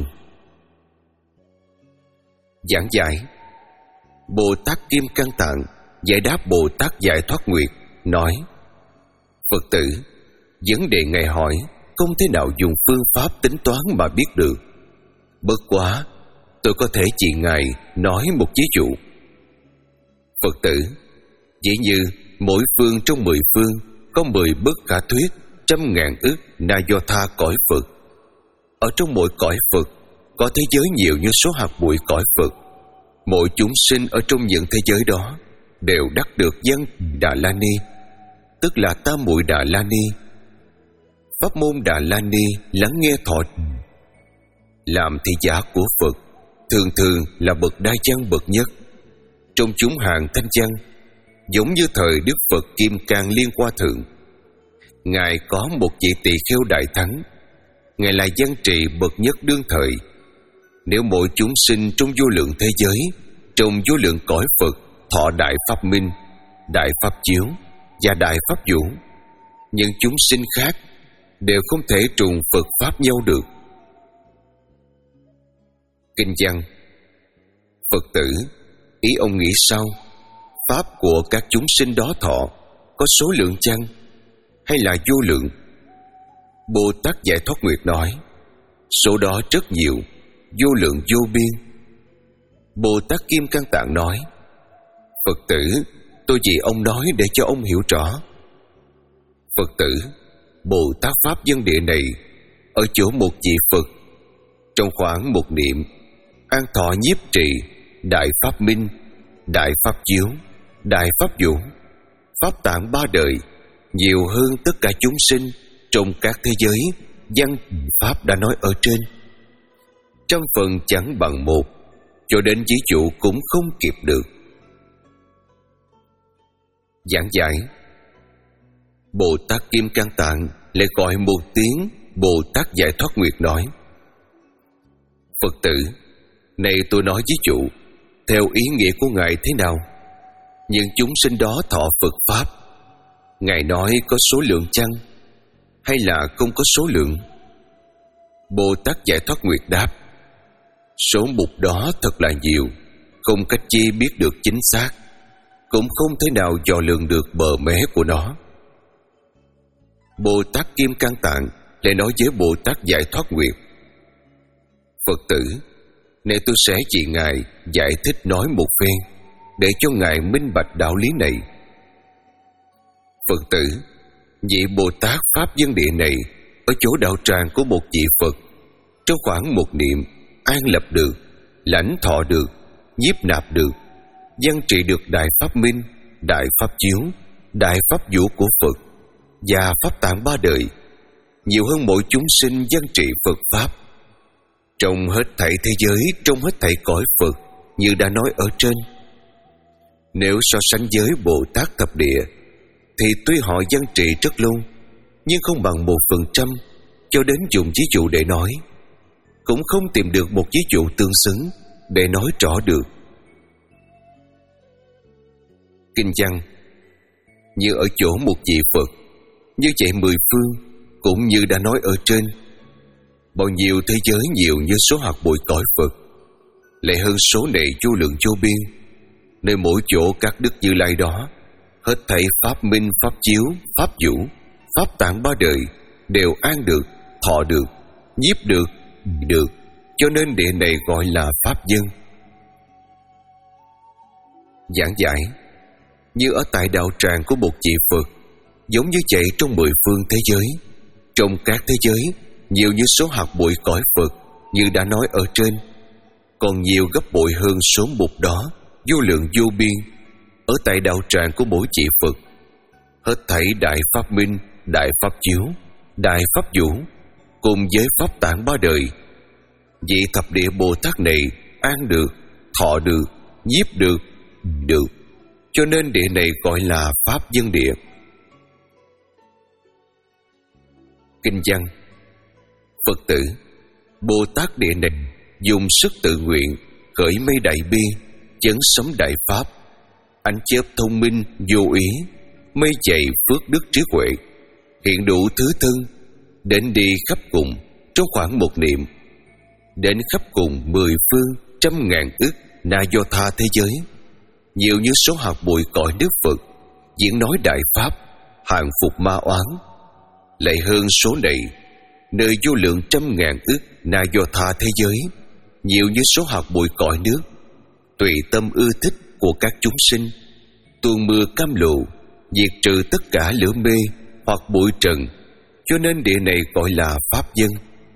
Giảng giải. Bồ Tát Kim Cang Tạng giải đáp Bồ Tát Giải Thoát Nguyệt, nói: Phật tử, vấn đề Ngài hỏi không thể nào dùng phương pháp tính toán mà biết được. Bất quá, tôi có thể chỉ Ngài nói một ví dụ. Phật tử, dĩ như mỗi phương trong mười phương có mười bất khả thuyết, trăm ngàn ức na do tha cõi Phật. Ở trong mỗi cõi Phật có thế giới nhiều như số hạt bụi cõi Phật. Mỗi chúng sinh ở trong những thế giới đó đều đắc được văn Đà La Ni, tức là tam muội Đà La Ni. Pháp môn Đà La Ni lắng nghe thọ, làm thị giả của Phật, thường thường là bậc đa văn bậc nhất. Trong chúng hàng thanh văn, giống như thời Đức Phật Kim Cang Liên Hoa Thượng, Ngài có một vị tỳ kheo đại thắng. Ngài là văn trị bậc nhất đương thời. Nếu mỗi chúng sinh trong vô lượng thế giới, trong vô lượng cõi Phật thọ đại pháp minh, đại pháp chiếu và đại pháp vũ, những chúng sinh khác đều không thể trùng Phật pháp nhau được. Kinh văn. Phật tử, ý ông nghĩ sao? Pháp của các chúng sinh đó thọ có số lượng chăng, hay là vô lượng? Bồ Tát Giải Thoát Nguyệt nói: số đó rất nhiều, vô lượng vô biên. Bồ Tát Kim Cang Tạng nói: Phật tử, tôi vì ông nói để cho ông hiểu rõ. Phật tử, Bồ Tát Pháp Dân Địa này ở chỗ một vị Phật, trong khoảng một niệm, an thọ nhiếp trì đại pháp minh, đại pháp chiếu, đại pháp vũ, pháp tạng ba đời, nhiều hơn tất cả chúng sinh trong các thế giới văn pháp đã nói ở trên. Trăm phần chẳng bằng một, cho đến ví dụ cũng không kịp được. Giảng giải. Bồ Tát Kim Cang Tạng lại gọi một tiếng Bồ Tát Giải Thoát Nguyệt, nói: Phật tử, này tôi nói ví dụ theo ý nghĩa của Ngài thế nào. Những chúng sinh đó thọ Phật pháp, Ngài nói có số lượng chăng, hay là không có số lượng? Bồ Tát Giải Thoát Nguyệt đáp: số mục đó thật là nhiều, không cách chi biết được chính xác, cũng không thể nào dò lường được bờ mé của nó. Bồ Tát Kim Cang Tạng lại nói với Bồ Tát Giải Thoát Nguyệt: Phật tử, này tôi sẽ chỉ Ngài giải thích nói một phen, để cho Ngài minh bạch đạo lý này. Phật tử, vị Bồ Tát Pháp Dân Địa này ở chỗ đạo tràng của một vị Phật, trong khoảng một niệm an lập được, lãnh thọ được, nhiếp nạp được, văn trị được đại pháp minh, đại pháp chiếu, đại pháp vũ của Phật và pháp tạng ba đời, nhiều hơn mỗi chúng sinh văn trị Phật pháp. Trong hết thảy thế giới, trong hết thảy cõi Phật, như đã nói ở trên. Nếu so sánh với Bồ Tát thập địa, thì tuy họ văn trị rất lâu, nhưng không bằng một phần trăm, cho đến dùng ví dụ để nói, cũng không tìm được một ví dụ tương xứng để nói rõ được. Kinh văn. Như ở chỗ một vị Phật, như vậy mười phương, cũng như đã nói ở trên. Bao nhiêu thế giới nhiều như số hạt bụi cõi Phật, lại hơn số này vô lượng vô biên. Nơi mỗi chỗ các đức Như Lai đó, hết thảy pháp minh, pháp chiếu, pháp vũ, pháp tạng ba đời đều an được, thọ được, nhiếp được, được, cho nên địa này gọi là pháp dân. Giảng giải. Như ở tại đạo tràng của một vị Phật, giống như vậy trong mười phương thế giới, trong các thế giới nhiều như số hạt bụi cõi Phật, như đã nói ở trên, còn nhiều gấp bội hơn số mục đó, vô lượng vô biên, ở tại đạo tràng của mỗi vị Phật. Hết thảy đại pháp minh, đại pháp chiếu, đại pháp vũ, cùng với pháp tạng ba đời, vị thập địa Bồ Tát này an được, thọ được, nhiếp được, được, cho nên địa này gọi là pháp dân địa. Kinh văn. Phật tử, Bồ Tát địa này dùng sức tự nguyện khởi mây đại bi, chấn sấm đại pháp, Ánh chớp thông minh vô ý, mây dày phước đức trí huệ, hiện đủ thứ thân, đến đi khắp cùng trong khoảng một niệm, đến khắp cùng mười phương trăm ngàn ức na do tha thế giới, nhiều như số hạt bụi cõi nước Phật, diễn nói đại pháp, hàng phục ma oán. Lại hơn số này, nơi vô lượng trăm ngàn ức na do tha thế giới, nhiều như số hạt bụi cõi nước, tùy tâm ưa thích của các chúng sinh, tuôn mưa cam lộ, diệt trừ tất cả lửa mê hoặc bụi trần, cho nên địa này gọi là pháp dân.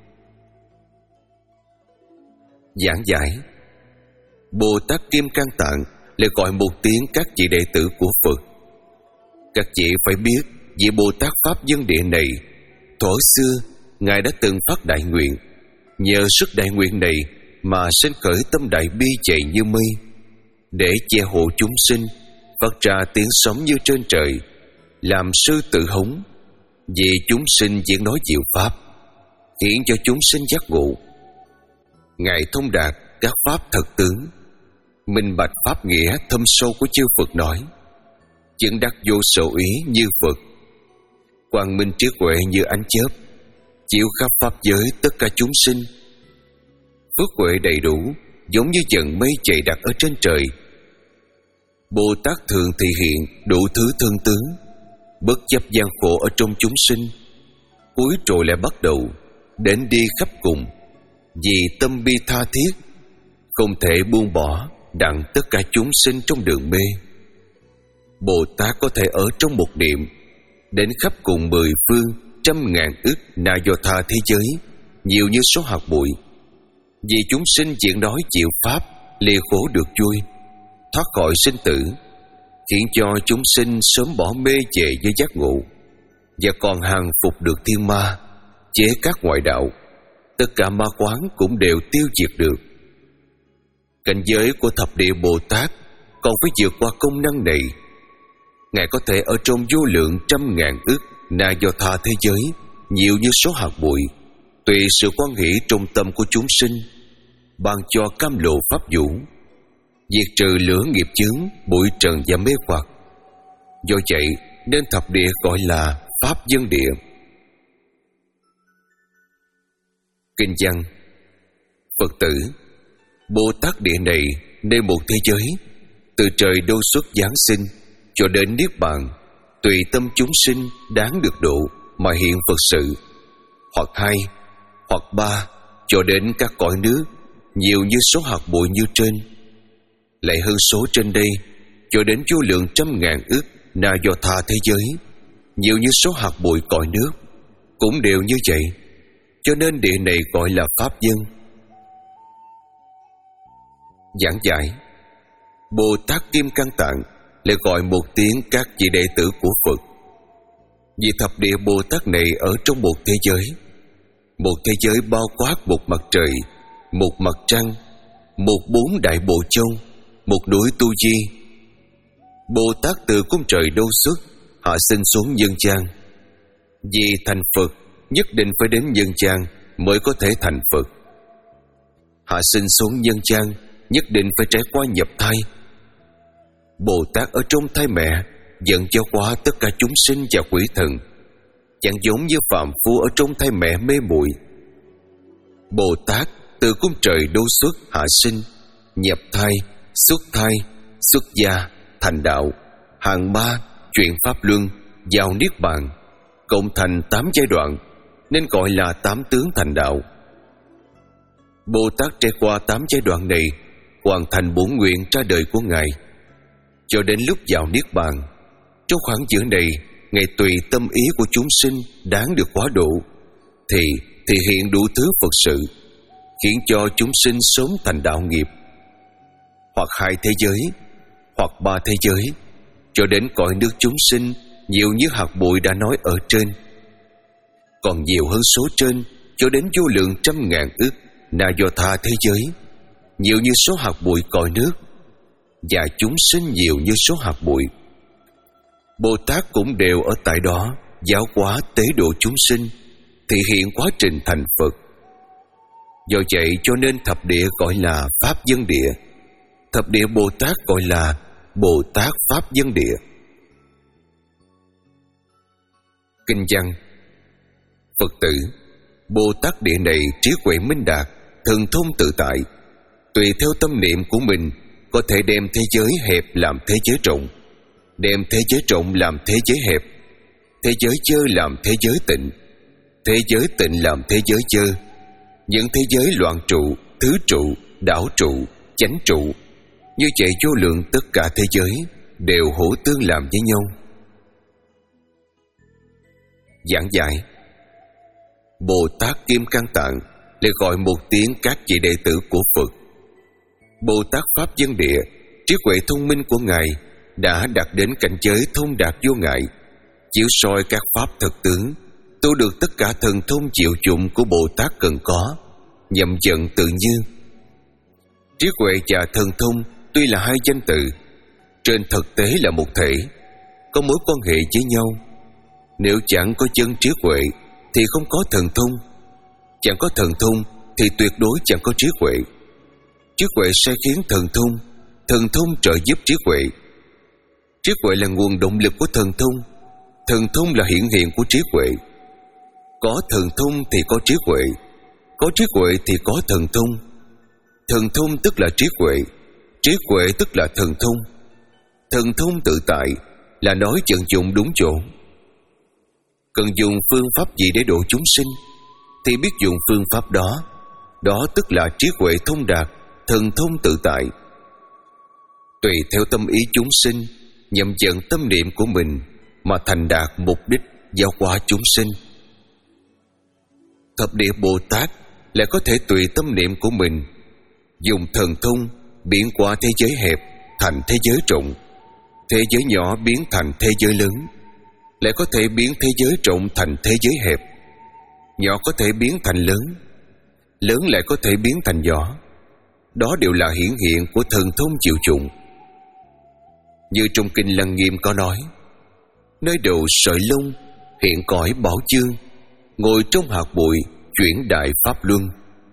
Giảng giải: Bồ Tát Kim Cang Tạng lại gọi một tiếng các vị đệ tử của Phật. Các vị phải biết, vị Bồ Tát pháp dân địa này, thuở xưa Ngài đã từng phát đại nguyện, nhờ sức đại nguyện này mà sinh khởi tâm đại bi chạy như mây, để che hộ chúng sinh, phát ra tiếng sóng như trên trời, làm sư tự hống, vì chúng sinh diễn nói diệu pháp, khiến cho chúng sinh giác ngộ. Ngài thông đạt các pháp thật tướng, minh bạch pháp nghĩa thâm sâu của chư Phật nói, chứng đắc vô sở ý như Phật, quang minh trí huệ như ánh chớp, chiếu khắp pháp giới tất cả chúng sinh. Phước huệ đầy đủ, giống như dần mây chạy đặt ở trên trời. Bồ Tát thường thị hiện đủ thứ thân tướng, bất chấp gian khổ ở trong chúng sinh, cuối rồi lại bắt đầu đến đi khắp cùng, vì tâm bi tha thiết, không thể buông bỏ đặng tất cả chúng sinh trong đường mê. Bồ Tát có thể ở trong một niệm, đến khắp cùng mười phương trăm ngàn ức na do tha thế giới, nhiều như số hạt bụi, vì chúng sinh diễn nói chịu pháp, lìa khổ được vui, thoát khỏi sinh tử, khiến cho chúng sinh sớm bỏ mê về với giác ngộ, và còn hàng phục được thiên ma, chế các ngoại đạo, tất cả ma quán cũng đều tiêu diệt được. Cảnh giới của thập địa Bồ Tát còn phải vượt qua công năng này. Ngài có thể ở trong vô lượng trăm ngàn ức na do tha thế giới, nhiều như số hạt bụi, tùy sự quan hỷ trong tâm của chúng sinh, ban cho cam lộ pháp vũ, diệt trừ lửa nghiệp chướng, bụi trần và mê hoặc. Do vậy nên thập địa gọi là pháp dân địa. Kinh văn: Phật tử, Bồ Tát địa này nơi một thế giới, từ trời đô xuất giáng sinh cho đến niết bàn, tùy tâm chúng sinh đáng được độ mà hiện Phật sự, hoặc hai, hoặc ba, cho đến các cõi nước, nhiều như số hạt bụi như trên. Lại hơn số trên đây, cho đến vô lượng trăm ngàn ức na do tha thế giới, nhiều như số hạt bụi cõi nước, cũng đều như vậy. Cho nên địa này gọi là pháp dân. Giảng giải: Bồ Tát Kim Cang Tạng lại gọi một tiếng các vị đệ tử của Phật. Vì thập địa Bồ Tát này ở trong một thế giới, một thế giới bao quát một mặt trời, một mặt trăng, một bốn đại bộ châu, một núi Tu Di. Bồ Tát từ cung trời đô xuất, hạ sinh xuống nhân gian. Vì thành Phật nhất định phải đến nhân gian mới có thể thành Phật. Hạ sinh xuống nhân gian nhất định phải trải qua nhập thai. Bồ Tát ở trong thai mẹ dẫn cho qua tất cả chúng sinh và quỷ thần, chẳng giống như phạm phu ở trong thai mẹ mê muội. Bồ Tát từ cung trời đô xuất hạ sinh, nhập thai, xuất thai, xuất gia, thành đạo, hàng ma, chuyển pháp luân, vào niết bàn, cộng thành tám giai đoạn, nên gọi là tám tướng thành đạo. Bồ Tát trải qua tám giai đoạn này, hoàn thành bổn nguyện ra đời của Ngài, cho đến lúc vào niết bàn. Trong khoảng giữa này, Ngài tùy tâm ý của chúng sinh đáng được hóa độ, thì thì hiện đủ thứ Phật sự, khiến cho chúng sinh sớm thành đạo nghiệp. Hoặc hai thế giới, hoặc ba thế giới, cho đến cõi nước chúng sinh nhiều như hạt bụi đã nói ở trên. Còn nhiều hơn số trên, cho đến vô lượng trăm ngàn ức na do tha thế giới, nhiều như số hạt bụi cõi nước, và chúng sinh nhiều như số hạt bụi. Bồ Tát cũng đều ở tại đó giáo hóa tế độ chúng sinh, thị hiện quá trình thành Phật. Do vậy cho nên thập địa gọi là pháp dân địa, thập địa Bồ Tát gọi là Bồ Tát Pháp Dân Địa. Kinh văn: Phật tử, Bồ Tát Địa này trí huệ minh đạt, thần thông tự tại, tùy theo tâm niệm của mình có thể đem thế giới hẹp làm thế giới rộng, đem thế giới rộng làm thế giới hẹp, thế giới chơ làm thế giới tịnh, thế giới tịnh làm thế giới chơ. Những thế giới loạn trụ, thứ trụ, đảo trụ, chánh trụ, như vậy vô lượng tất cả thế giới đều hỗ tương làm với nhau. Giảng giải: Bồ Tát Kim Cang Tạng lại gọi một tiếng các vị đệ tử của Phật. Bồ Tát Pháp Dân Địa, trí huệ thông minh của Ngài đã đạt đến cảnh giới thông đạt vô ngại, chiếu soi các pháp thực tướng, tu được tất cả thần thông diệu dụng của Bồ Tát cần có, nhậm vận tự như. Trí huệ và thần thông tuy là hai danh từ, trên thực tế là một thể, có mối quan hệ với nhau. Nếu chẳng có chân trí huệ thì không có thần thông, chẳng có thần thông thì tuyệt đối chẳng có trí huệ. Trí huệ sẽ khiến thần thông, thần thông trợ giúp trí huệ. Trí huệ là nguồn động lực của thần thông, thần thông là hiện hiện của trí huệ. Có thần thông thì có trí huệ, có trí huệ thì có thần thông. Thần thông tức là trí huệ, trí huệ tức là thần thông. Thần thông tự tại là nói vận dụng đúng chỗ. Cần dùng phương pháp gì để độ chúng sinh thì biết dùng phương pháp đó. Đó tức là trí huệ thông đạt, thần thông tự tại. Tùy theo tâm ý chúng sinh, nhằm vận tâm niệm của mình mà thành đạt mục đích giáo hóa chúng sinh. Thập địa Bồ Tát lại có thể tùy tâm niệm của mình, dùng thần thông biến qua thế giới hẹp thành thế giới rộng, thế giới nhỏ biến thành thế giới lớn, lại có thể biến thế giới rộng thành thế giới hẹp, nhỏ có thể biến thành lớn, lớn lại có thể biến thành nhỏ. Đó đều là hiển hiện của thần thông diệu dụng. Như trong kinh Lăng Nghiêm có nói: nơi đầu sợi lông hiện cõi bảo chương, ngồi trong hạt bụi chuyển đại pháp luân.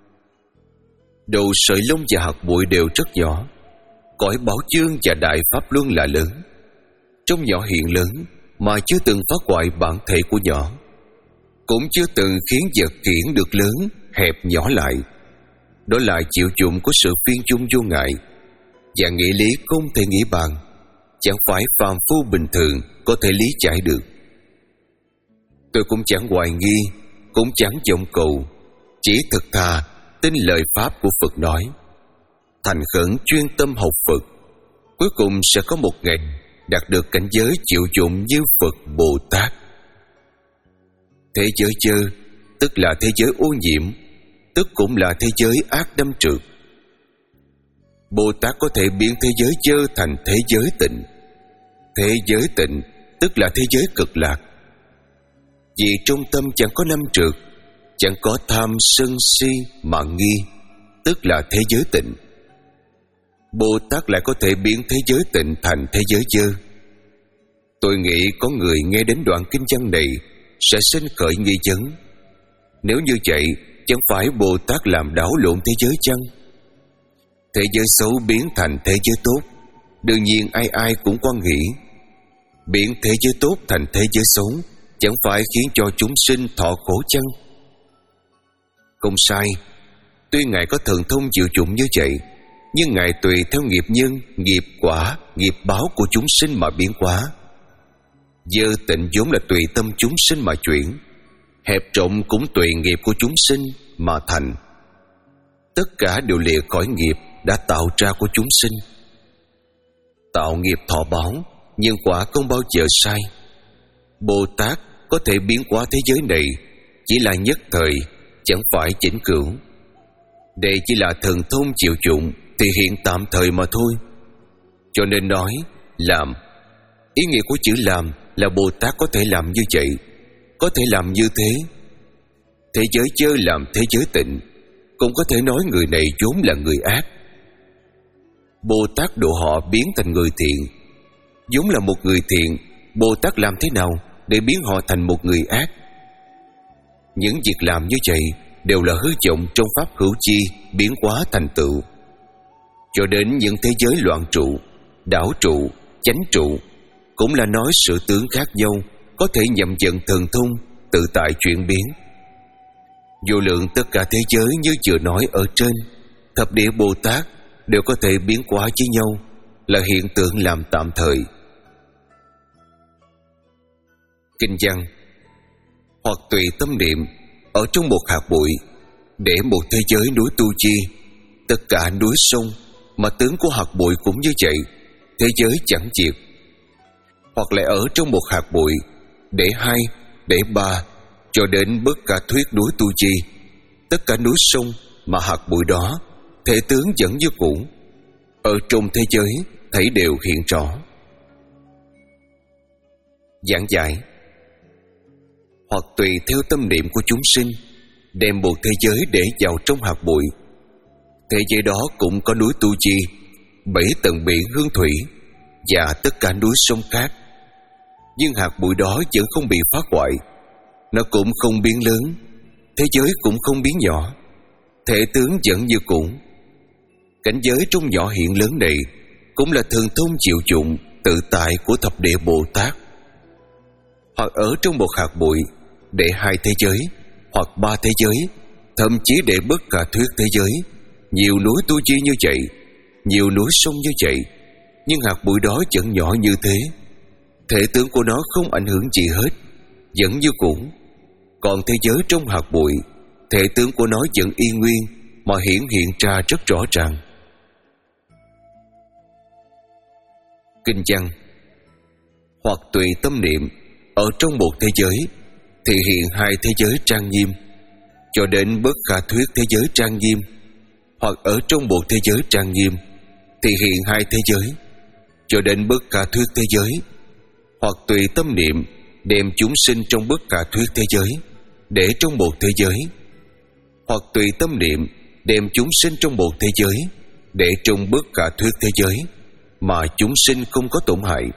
Đầu sợi lông và hạt bụi đều rất nhỏ, cõi bảo chương và đại pháp luân là lớn. Trong nhỏ hiện lớn mà chưa từng phá hoại bản thể của nhỏ, cũng chưa từng khiến vật khiển được lớn hẹp nhỏ lại. Đó là chịu dụng của sự phiên chung vô ngại, và nghĩa lý không thể nghĩ bàn, chẳng phải phàm phu bình thường có thể lý giải được. Tôi cũng chẳng hoài nghi, cũng chẳng vọng cầu, chỉ thực thà tin lời pháp của Phật nói, thành khẩn chuyên tâm học Phật, cuối cùng sẽ có một ngày đạt được cảnh giới chịu dụng như Phật Bồ Tát. Thế giới chơ tức là thế giới ô nhiễm, tức cũng là thế giới ác đâm trượt. Bồ Tát có thể biến thế giới chơ thành thế giới tịnh. Thế giới tịnh tức là thế giới cực lạc. Vì trong tâm chẳng có năm trượt, chẳng có tham sân si mạng nghi, tức là thế giới tịnh. Bồ Tát lại có thể biến thế giới tịnh thành thế giới chơ. Tôi nghĩ có người nghe đến đoạn kinh văn này sẽ sinh khởi nghi vấn: nếu như vậy, chẳng phải Bồ Tát làm đảo lộn thế giới chăng? Thế giới xấu biến thành thế giới tốt, đương nhiên ai ai cũng quan hỷ. Biến thế giới tốt thành thế giới xấu, chẳng phải khiến cho chúng sinh thọ khổ chăng? Không sai, tuy Ngài có thần thông diệu dụng như vậy, nhưng Ngài tùy theo nghiệp nhân, nghiệp quả, nghiệp báo của chúng sinh mà biến hóa. Dơ tịnh vốn là tùy tâm chúng sinh mà chuyển, hẹp rộng cũng tùy nghiệp của chúng sinh mà thành. Tất cả đều lìa khỏi nghiệp đã tạo ra của chúng sinh. Tạo nghiệp thọ báo, nhưng quả không bao giờ sai. Bồ Tát có thể biến hóa thế giới này chỉ là nhất thời, chẳng phải vĩnh cửu. Đây chỉ là thần thông diệu dụng thì hiện tạm thời mà thôi. Cho nên nói làm, ý nghĩa của chữ làm là Bồ Tát có thể làm như vậy, có thể làm như thế. Thế giới chơ làm thế giới tịnh, cũng có thể nói người này vốn là người ác. Bồ Tát độ họ biến thành người thiện. Vốn là một người thiện, Bồ Tát làm thế nào để biến họ thành một người ác? Những việc làm như vậy đều là hư vọng trong pháp hữu chi biến hóa thành tựu. Cho đến những thế giới loạn trụ, đảo trụ, chánh trụ, cũng là nói sự tướng khác nhau có thể nhậm vận thần thông, tự tại chuyển biến. Vô lượng tất cả thế giới như vừa nói ở trên, thập địa Bồ Tát đều có thể biến hóa với nhau, là hiện tượng làm tạm thời. Kinh văn: hoặc tùy tâm niệm ở trong một hạt bụi, để một thế giới núi tu chi, tất cả núi sông mà tướng của hạt bụi cũng như vậy, thế giới chẳng diệt. Hoặc lại ở trong một hạt bụi, để hai, để ba, cho đến bất cả thuyết núi tu chi, tất cả núi sông mà hạt bụi đó, thể tướng vẫn như cũ, ở trong thế giới thấy đều hiện rõ. Giảng giải: hoặc tùy theo tâm niệm của chúng sinh, đem một thế giới để vào trong hạt bụi. Thế giới đó cũng có núi tu chi, bảy tầng biển hương thủy và tất cả núi sông khác. Nhưng hạt bụi đó vẫn không bị phá hoại, nó cũng không biến lớn, thế giới cũng không biến nhỏ, thể tướng vẫn như cũ. Cảnh giới trong nhỏ hiện lớn này cũng là thần thông chịu dụng tự tại của thập địa Bồ Tát. Hoặc ở trong một hạt bụi, để hai thế giới, hoặc ba thế giới, thậm chí để bất cả thuyết thế giới, nhiều núi tu chi như vậy, nhiều núi sông như vậy, nhưng hạt bụi đó vẫn nhỏ như thế, thể tướng của nó không ảnh hưởng gì hết, vẫn như cũ. Còn thế giới trong hạt bụi, thể tướng của nó vẫn y nguyên mà hiển hiện ra rất rõ ràng. Kinh văn: hoặc tùy tâm niệm ở trong một thế giới, thì hiện hai thế giới trang nghiêm, cho đến bất khả thuyết thế giới trang nghiêm. Hoặc ở trong một thế giới trang nghiêm, thì hiện hai thế giới, cho đến bất khả thuyết thế giới. Hoặc tùy tâm niệm đem chúng sinh trong bất khả thuyết thế giới, để trong một thế giới. Hoặc tùy tâm niệm đem chúng sinh trong một thế giới, để trong bất khả thuyết thế giới, mà chúng sinh không có tổn hại.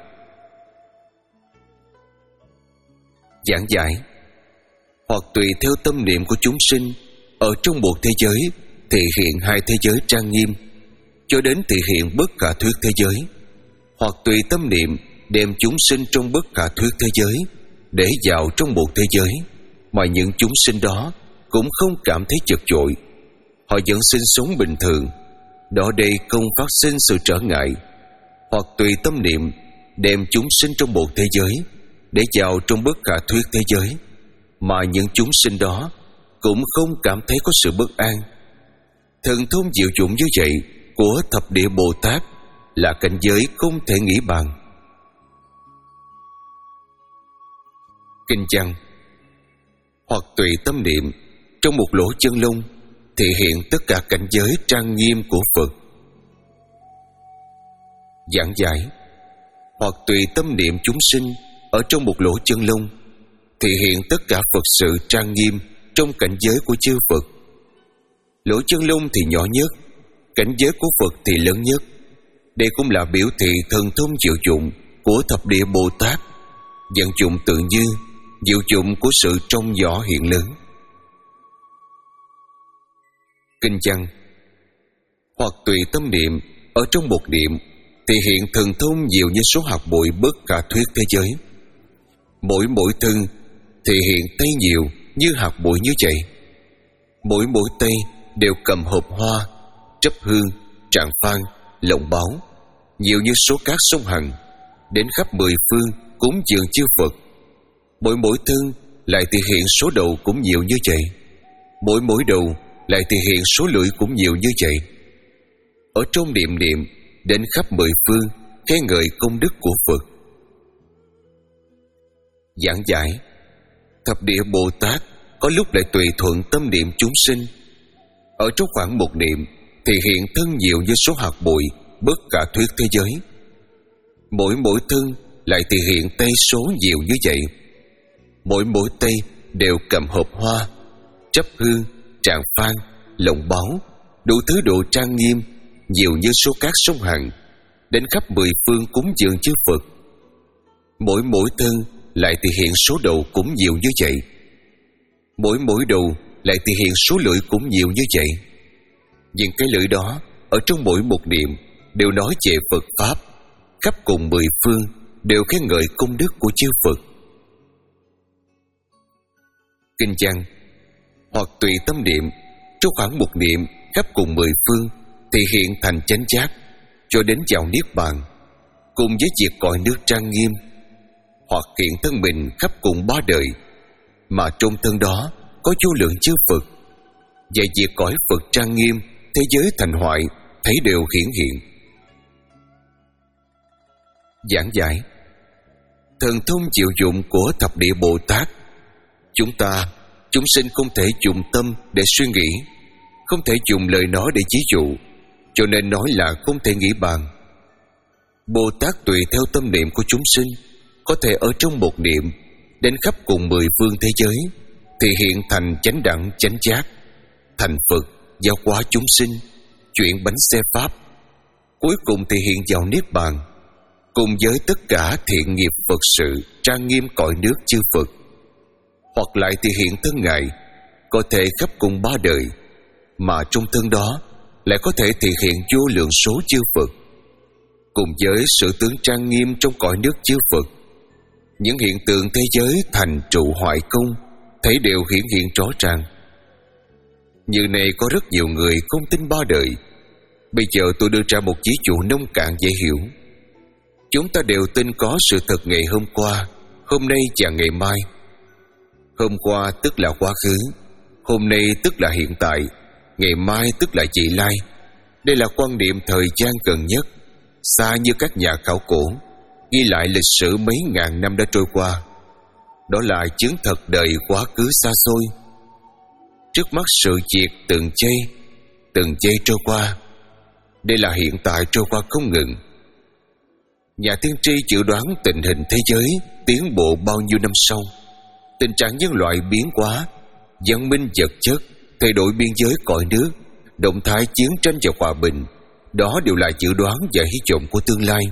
Giảng giải: hoặc tùy theo tâm niệm của chúng sinh ở trong một thế giới, thì hiện hai thế giới trang nghiêm, cho đến thị hiện bất khả thuyết thế giới. Hoặc tùy tâm niệm đem chúng sinh trong bất khả thuyết thế giới, để vào trong một thế giới, mà những chúng sinh đó cũng không cảm thấy chật chội, họ vẫn sinh sống bình thường, đó đây không phát sinh sự trở ngại. Hoặc tùy tâm niệm đem chúng sinh trong một thế giới, để vào trong bất khả thuyết thế giới, mà những chúng sinh đó cũng không cảm thấy có sự bất an. Thần thông diệu dụng như vậy của thập địa Bồ Tát là cảnh giới không thể nghĩ bàn. Kinh văn: hoặc tùy tâm niệm trong một lỗ chân lông, thể hiện tất cả cảnh giới trang nghiêm của Phật. Giảng giải: hoặc tùy tâm niệm chúng sinh ở trong một lỗ chân lông, thể hiện tất cả Phật sự trang nghiêm trong cảnh giới của chư Phật. Lỗ chân lông thì nhỏ nhất, cảnh giới của Phật thì lớn nhất. Đây cũng là biểu thị thần thông diệu dụng của thập địa Bồ Tát, vận dụng tự như, diệu dụng của sự trong nhỏ hiện lớn. Kinh văn: hoặc tùy tâm niệm ở trong một niệm, thì hiện thần thông nhiều như số hạt bụi bất khả thuyết thế giới. Mỗi mỗi thân thì hiện tay nhiều như hạt bụi như vậy. Mỗi mỗi tay đều cầm hộp hoa, trấp hương, tràng phan, lồng báo, nhiều như số cát sông Hằng, đến khắp mười phương cúng dường chư Phật. Mỗi mỗi thân lại thể hiện số đầu cũng nhiều như vậy. Mỗi mỗi đầu lại thể hiện số lưỡi cũng nhiều như vậy. Ở trong niệm niệm đến khắp mười phương khen ngợi công đức của Phật. Giảng giải: thập địa Bồ Tát có lúc lại tùy thuận tâm niệm chúng sinh. Ở trong khoảng một niệm thì hiện thân nhiều như số hạt bụi bất khả thuyết thế giới. Mỗi mỗi thân lại thể hiện tay số nhiều như vậy. Mỗi mỗi tay đều cầm hộp hoa, trấp hương, tràng phan, lồng báo, đủ thứ độ trang nghiêm, nhiều như số cát sông Hằng, đến khắp mười phương cúng dường chư Phật. Mỗi mỗi thân lại thể hiện số đầu cũng nhiều như vậy. Mỗi mỗi đầu lại thể hiện số lưỡi cũng nhiều như vậy. Những cái lưỡi đó ở trong mỗi một niệm đều nói về Phật Pháp, khắp cùng mười phương đều khen ngợi công đức của chư Phật. Kinh văn: hoặc tùy tâm niệm, trong khoảng một niệm khắp cùng mười phương thì hiện thành chánh giác, cho đến vào niết bàn, cùng với việc cõi nước trang nghiêm. Hoặc hiện thân mình khắp cùng ba đời, mà trong thân đó có vô lượng chư Phật, và việc cõi Phật trang nghiêm, thế giới thành hoại, thấy đều hiển hiện. Giảng giải: thần thông diệu dụng của thập địa Bồ Tát, chúng ta chúng sinh không thể dùng tâm để suy nghĩ, không thể dùng lời nói để ví dụ, cho nên nói là không thể nghĩ bàn. Bồ Tát tùy theo tâm niệm của chúng sinh, có thể ở trong một niệm đến khắp cùng mười phương thế giới, thì hiện thành chánh đẳng chánh giác, thành Phật, giáo hóa chúng sinh, chuyển bánh xe pháp, cuối cùng thì hiện vào niết bàn, cùng với tất cả thiện nghiệp Phật sự trang nghiêm cõi nước chư Phật. Hoặc lại thì hiện thân Ngài, có thể khắp cùng ba đời, mà trong thân đó lại có thể thị hiện vô lượng số chư Phật, cùng với sự tướng trang nghiêm trong cõi nước chư Phật. Những hiện tượng thế giới thành trụ hoại công, thấy đều hiển hiện rõ ràng. Như này có rất nhiều người không tin ba đời. Bây giờ tôi đưa ra một ví dụ nông cạn dễ hiểu. Chúng ta đều tin có sự thật ngày hôm qua, hôm nay và ngày mai. Hôm qua tức là quá khứ, hôm nay tức là hiện tại, ngày mai tức là vị lai. Đây là quan niệm thời gian gần nhất, xa như các nhà khảo cổ ghi lại lịch sử mấy ngàn năm đã trôi qua. Đó là chứng thật đời quá khứ xa xôi. Trước mắt sự việc từng giây, từng giây trôi qua. Đây là hiện tại trôi qua không ngừng. Nhà tiên tri dự đoán tình hình thế giới tiến bộ bao nhiêu năm sau. Tình trạng nhân loại biến hóa, văn minh vật chất, thay đổi biên giới cõi nước, động thái chiến tranh và hòa bình, đó đều là dự đoán và hy vọng của tương lai.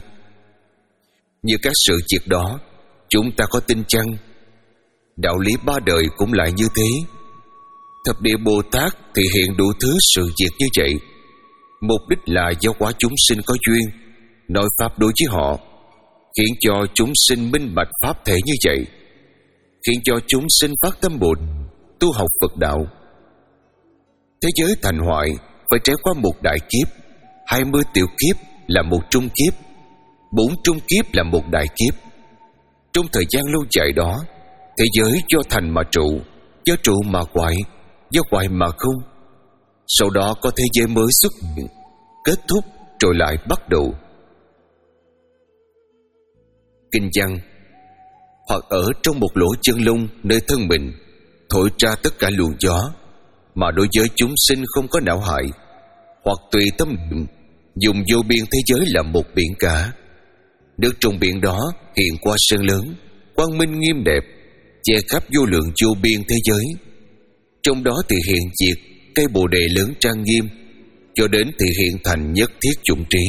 Như các sự việc đó, chúng ta có tin chăng? Đạo lý ba đời cũng lại như thế. Thập địa Bồ Tát thì hiện đủ thứ sự việc như vậy. Mục đích là giáo hóa chúng sinh có duyên, nói pháp đối với họ, khiến cho chúng sinh minh bạch pháp thể như vậy, khiến cho chúng sinh phát tâm Bụt, tu học Phật đạo. Thế giới thành hoại phải trải qua một đại kiếp, hai mươi tiểu kiếp là một trung kiếp, bốn trung kiếp là một đại kiếp. Trong thời gian lâu dài đó, thế giới do thành mà trụ, do trụ mà hoại, do hoại mà không. Sau đó có thế giới mới xuất hiện, kết thúc rồi lại bắt đầu. Kinh văn: hoặc ở trong một lỗ chân lông nơi thân mình, thổi ra tất cả luồng gió, mà đối với chúng sinh không có não hại. Hoặc tùy tâm niệm, dùng vô biên thế giới là một biển cả. Nước trong biển đó hiện qua sơn lớn, quang minh nghiêm đẹp, che khắp vô lượng vô biên thế giới. Trong đó thì hiện diệt cây bồ đề lớn trang nghiêm, cho đến thì hiện thành nhất thiết chủng trí.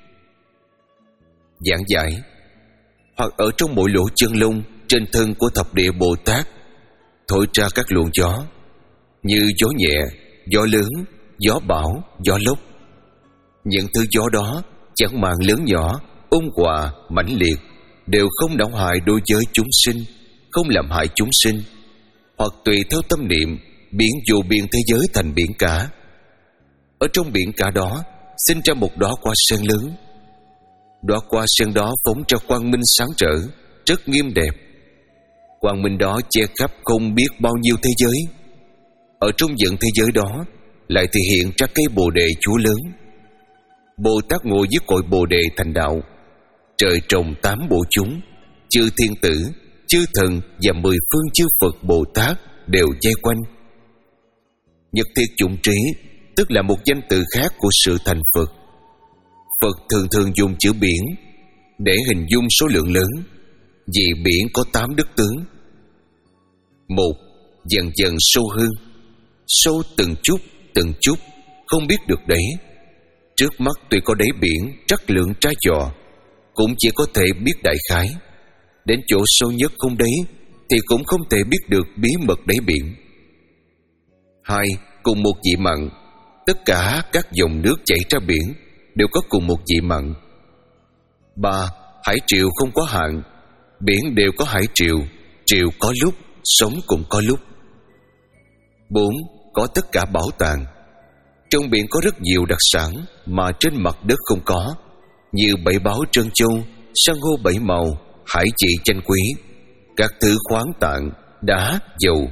Giảng giải: hoặc ở trong mỗi lỗ chân lông trên thân của thập địa Bồ Tát, thổi ra các luồng gió, như gió nhẹ, gió lớn, gió bão, gió lốc. Những thứ gió đó chẳng màng lớn nhỏ, ôn hòa, mãnh liệt, đều không đau hại đối với chúng sinh, không làm hại chúng sinh. Hoặc tùy theo tâm niệm, biến vô biên thế giới thành biển cả. Ở trong biển cả đó sinh ra một đóa hoa sen lớn. Đóa hoa sen đó phóng ra quang minh sáng rỡ, rất nghiêm đẹp. Quang minh đó che khắp không biết bao nhiêu thế giới. Ở trong những thế giới đó lại thể hiện ra cây bồ đề chúa lớn. Bồ Tát ngồi dưới cội bồ đề thành đạo. Trời trồng tám bộ chúng, chư thiên tử, chư thần và mười phương chư Phật Bồ Tát đều vây quanh. Nhất thiết chủng trí tức là một danh từ khác của sự thành Phật. Phật thường thường dùng chữ biển để hình dung số lượng lớn, vì biển có tám đức tướng. Một, dần dần sâu hơn, sâu từng chút từng chút, không biết được đáy. Trước mắt tuy có đáy biển trắc lượng tra dò, cũng chỉ có thể biết đại khái. Đến chỗ sâu nhất không đáy thì cũng không thể biết được bí mật đáy biển. Hai, cùng một vị mặn, tất cả các dòng nước chảy ra biển đều có cùng một vị mặn. Ba, hải triều không có hạn, biển đều có hải triều, triều có lúc, sống cũng có lúc. Bốn, có tất cả bảo tàng. Trong biển có rất nhiều đặc sản mà trên mặt đất không có, như bảy báo trân châu, san hô bảy màu, hải chỉ chanh quý, các thứ khoáng tạng, đá, dầu.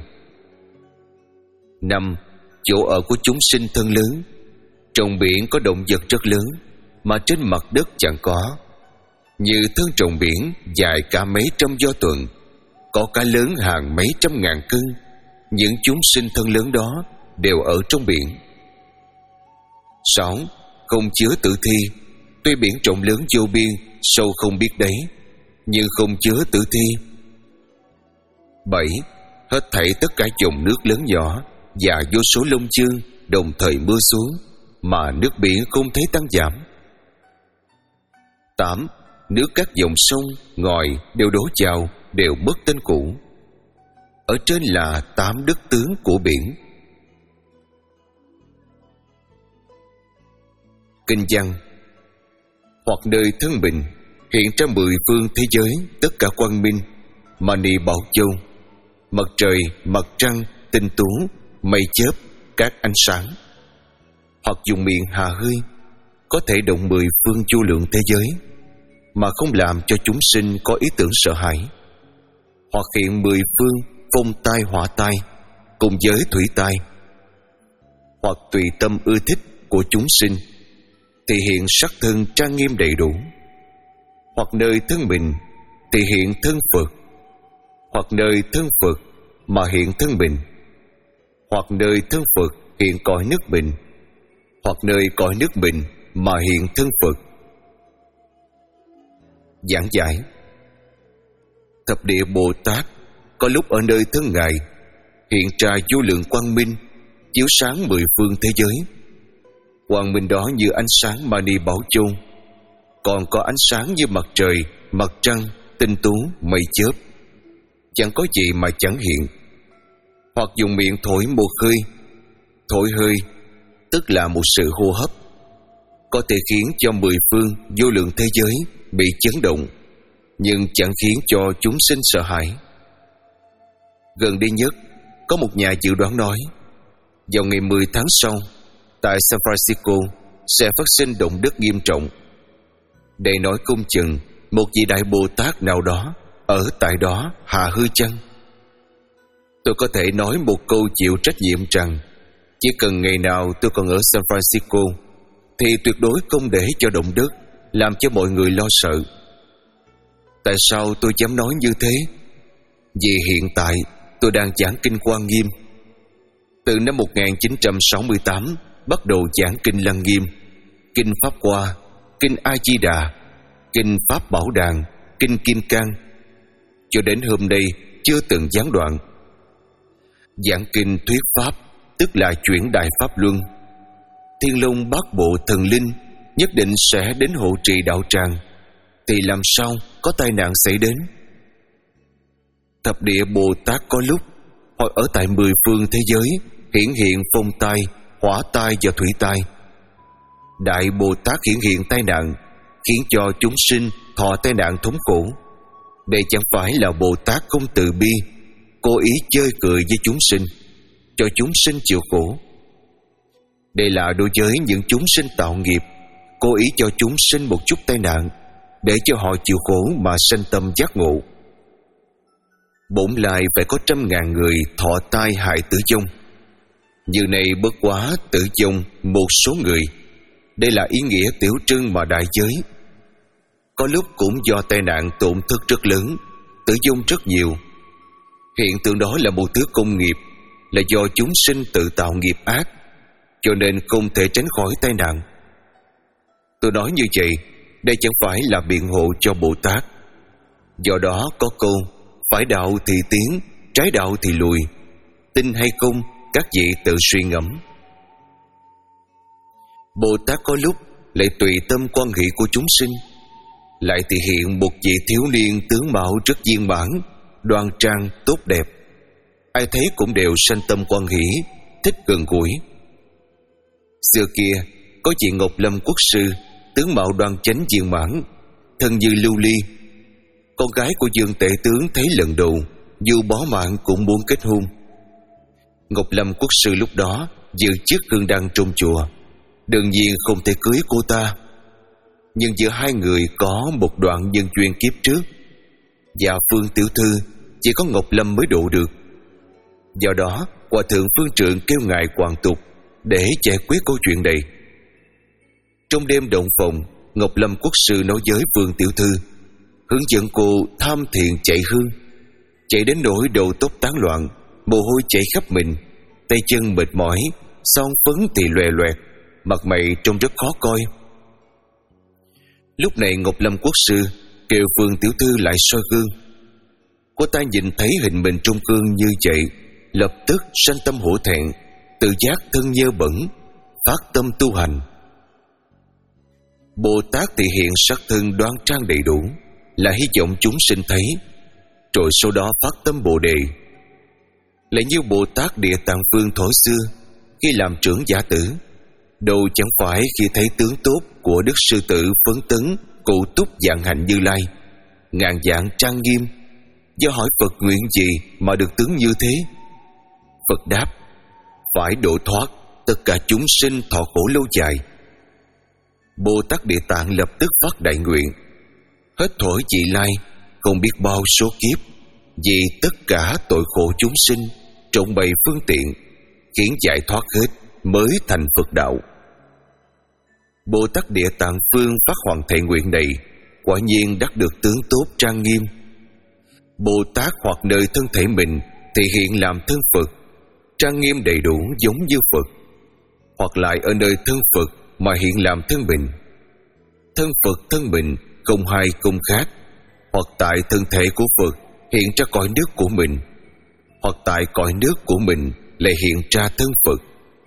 Năm, chỗ ở của chúng sinh thân lớn. Trong biển có động vật rất lớn mà trên mặt đất chẳng có, như thân trồng biển dài cả mấy trăm do tuần, có cá lớn hàng mấy trăm ngàn cân. Những chúng sinh thân lớn đó đều ở trong biển. Sáu, không chứa tử thi. Tuy biển rộng lớn vô biên, sâu không biết đáy, nhưng không chứa tử thi. Bảy, hết thảy tất cả dòng nước lớn nhỏ và vô số lông chương đồng thời mưa xuống, mà nước biển không thấy tăng giảm. Tám, nước các dòng sông, ngòi đều đổ vào, đều mất tên cũ. Ở trên là tám đức tướng của biển. Kinh văn. Hoặc nơi thân mình hiện ra mười phương thế giới, tất cả quang minh, mani bảo châu, mặt trời, mặt trăng, tinh tú, mây chớp, các ánh sáng. Hoặc dùng miệng hà hơi, có thể động mười phương vô lượng thế giới mà không làm cho chúng sinh có ý tưởng sợ hãi. Hoặc hiện mười phương phong tai hỏa tai cùng với thủy tai. Hoặc tùy tâm ưa thích của chúng sinh thì hiện sắc thân trang nghiêm đầy đủ. Hoặc nơi thân mình thì hiện thân Phật. Hoặc nơi thân Phật mà hiện thân mình. Hoặc nơi thân Phật hiện cõi nước mình. Hoặc nơi cõi nước mình mà hiện thân Phật. Giảng giải. Thập địa Bồ Tát có lúc ở nơi thân Ngài hiện ra vô lượng quang minh, chiếu sáng mười phương thế giới. Quang minh đó như ánh sáng mani bảo châu, còn có ánh sáng như mặt trời, mặt trăng, tinh tú, mây chớp. Chẳng có gì mà chẳng hiện. Hoặc dùng miệng thổi một hơi. Thổi hơi tức là một sự hô hấp, có thể khiến cho mười phương vô lượng thế giới bị chấn động, nhưng chẳng khiến cho chúng sinh sợ hãi. Gần đây nhất, có một nhà dự đoán nói vào ngày mười tháng sau, tại San Francisco sẽ phát sinh động đất nghiêm trọng. Để nói không chừng một vị đại Bồ Tát nào đó ở tại đó hạ hư chăng? Tôi có thể nói một câu chịu trách nhiệm rằng chỉ cần ngày nào tôi còn ở San Francisco thì tuyệt đối không để cho động đất làm cho mọi người lo sợ. Tại sao tôi dám nói như thế? Vì hiện tại tôi đang giảng kinh Quan Nghiêm. Từ năm một nghìn chín trăm sáu mươi tám bắt đầu giảng kinh Lăng Nghiêm, kinh Pháp Hoa, kinh A Di Đà, kinh Pháp Bảo Đàn, kinh Kim Cang, cho đến hôm nay chưa từng gián đoạn. Giảng kinh thuyết pháp tức là chuyển đại pháp luân. Thiên Long Bát Bộ thần linh nhất định sẽ đến hộ trì đạo tràng, thì làm sao có tai nạn xảy đến? Thập địa Bồ Tát có lúc hoặc ở tại mười phương thế giới hiển hiện phong tai, hỏa tai và thủy tai. Đại Bồ Tát hiển hiện tai nạn, khiến cho chúng sinh thọ tai nạn thống khổ. Đây chẳng phải là Bồ Tát không từ bi, cố ý chơi cười với chúng sinh, cho chúng sinh chịu khổ. Đây là đối với những chúng sinh tạo nghiệp, cố ý cho chúng sinh một chút tai nạn để cho họ chịu khổ mà sanh tâm giác ngộ. Bổn lại phải có trăm ngàn người thọ tai hại tử vong, như này bất quá tử vong một số người. Đây là ý nghĩa tiểu trưng mà đại giới. Có lúc cũng do tai nạn tổn thất rất lớn, tử vong rất nhiều. Hiện tượng đó là một thứ công nghiệp, là do chúng sinh tự tạo nghiệp ác, cho nên không thể tránh khỏi tai nạn. Tôi nói như vậy, đây chẳng phải là biện hộ cho Bồ Tát. Do đó có câu phải đạo thì tiến, trái đạo thì lùi. Tin hay không, các vị tự suy ngẫm. Bồ Tát có lúc lại tùy tâm quan hệ của chúng sinh, lại thể hiện một vị thiếu niên tướng mạo rất viên mãn, đoan trang, tốt đẹp. Ai thấy cũng đều sanh tâm quan hỷ, thích gần gũi. Xưa kia có vị Ngọc Lâm Quốc sư, tướng mạo đoan chánh viên mãn, thân như lưu ly. Con gái của Dương Tể Tướng thấy lần đầu, dù bỏ mạng cũng muốn kết hôn. Ngọc Lâm Quốc sư lúc đó giữ chiếc gương đăng trong chùa, đương nhiên không thể cưới cô ta. Nhưng giữa hai người có một đoạn nhân duyên kiếp trước, và Phương tiểu thư chỉ có Ngọc Lâm mới độ được. Do đó Hòa thượng Phương Trượng kêu ngài hoàn tục để giải quyết câu chuyện này. Trong đêm động phòng, Ngọc Lâm Quốc sư nói với Phương tiểu thư, hướng dẫn cô tham thiền chạy hương, chạy đến nỗi đầu tóc tán loạn, mồ hôi chảy khắp mình, tay chân mệt mỏi, son phấn thì loè loẹt, mặt mày trông rất khó coi. Lúc này Ngọc Lâm Quốc sư kêu Phương tiểu thư lại soi gương. Cô ta nhìn thấy hình mình trong gương như vậy, lập tức sanh tâm hổ thẹn, tự giác thân nhơ bẩn, phát tâm tu hành. Bồ Tát thể hiện sắc thân đoan trang đầy đủ, là hy vọng chúng sinh thấy, rồi sau đó phát tâm Bồ đề. Lại như Bồ Tát Địa Tạng Vương thổi xưa, khi làm trưởng giả tử, đâu chẳng phải khi thấy tướng tốt của Đức Sư Tử phấn tấn cụ túc dạng hạnh Như Lai, ngàn dạng trang nghiêm, do hỏi Phật nguyện gì mà được tướng như thế? Phật đáp, phải độ thoát tất cả chúng sinh thọ khổ lâu dài. Bồ Tát Địa Tạng lập tức phát đại nguyện, hết thổi vị lai không biết bao số kiếp, vì tất cả tội khổ chúng sinh, trộn bày phương tiện, khiến giải thoát hết mới thành Phật đạo. Bồ Tát Địa Tạng Vương phát hoàn thệ nguyện này, quả nhiên đắc được tướng tốt trang nghiêm. Bồ Tát hoặc nơi thân thể mình thì hiện làm thân Phật, trang nghiêm đầy đủ giống như Phật, hoặc lại ở nơi thân Phật mà hiện làm thân mình. Thân Phật thân mình không hai không khác, hoặc tại thân thể của Phật hiện ra cõi nước của mình, hoặc tại cõi nước của mình lại hiện ra thân Phật.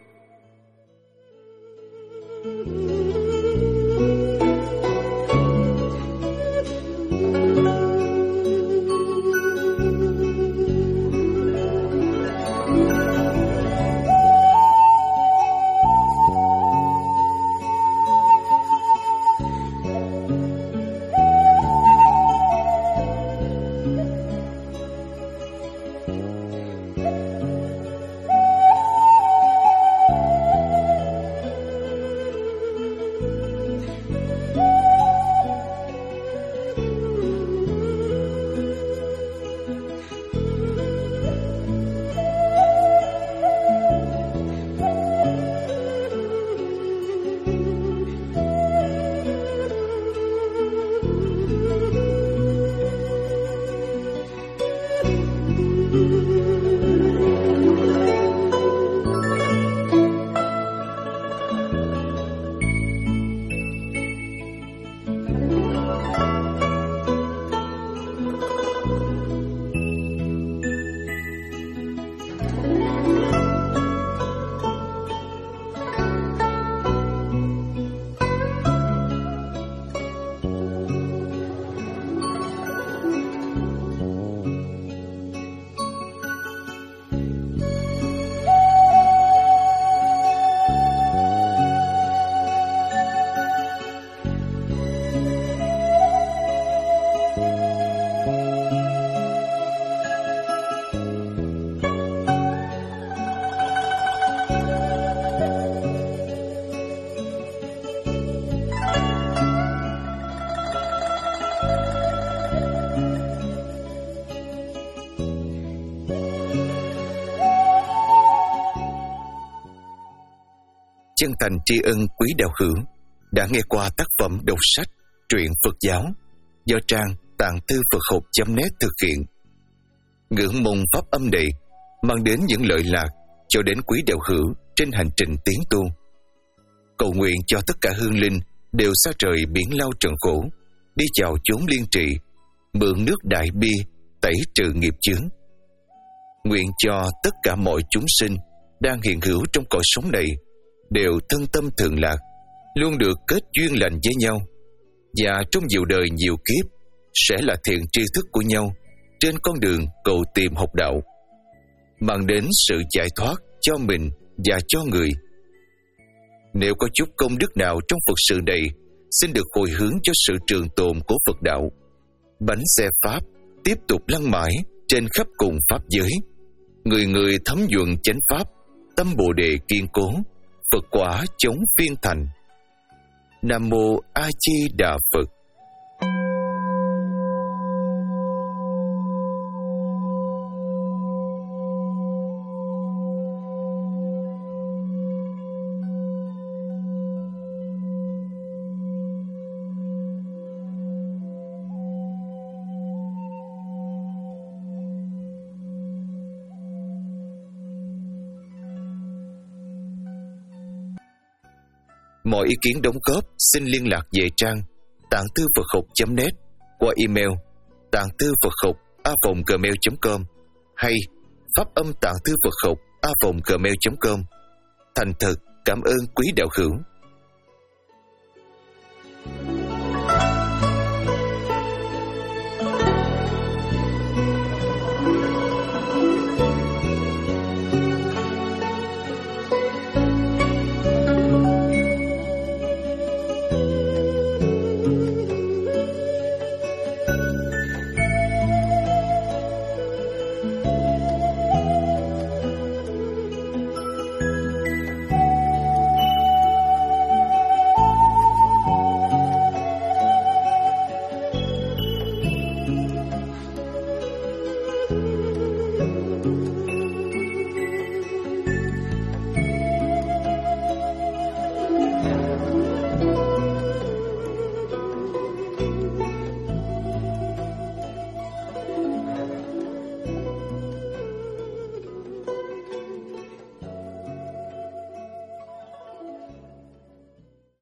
Chân thành tri ân quý đạo hữu đã nghe qua tác phẩm đọc sách truyện Phật giáo do trang tạng thư Phật học chấm net thực hiện. Ngưỡng mong pháp âm này mang đến những lợi lạc cho đến quý đạo hữu trên hành trình tiến tu. Cầu nguyện cho tất cả hương linh đều xa trời biển lao trần khổ, đi vào chốn liên trì, mượn nước đại bi tẩy trừ nghiệp chướng. Nguyện cho tất cả mọi chúng sinh đang hiện hữu trong cõi sống này đều thân tâm thường lạc, luôn được kết duyên lành với nhau, và trong nhiều đời nhiều kiếp sẽ là thiện tri thức của nhau trên con đường cầu tìm học đạo, mang đến sự giải thoát cho mình và cho người. Nếu có chút công đức nào trong Phật sự này, xin được hồi hướng cho sự trường tồn của Phật đạo. Bánh xe Pháp tiếp tục lăn mãi trên khắp cùng Pháp giới. Người người thấm nhuần chánh Pháp, tâm Bồ Đề kiên cố, Phật quả chống phiên thành. Nam Mô A Di Đà Phật. Mọi ý kiến đóng góp xin liên lạc về trang tạng thư Phật học chấm net qua email tạng thư Phật học a còng gmail chấm com hay pháp âm tạng thư Phật học a còng gmail chấm com. Thành thật cảm ơn quý đạo hữu.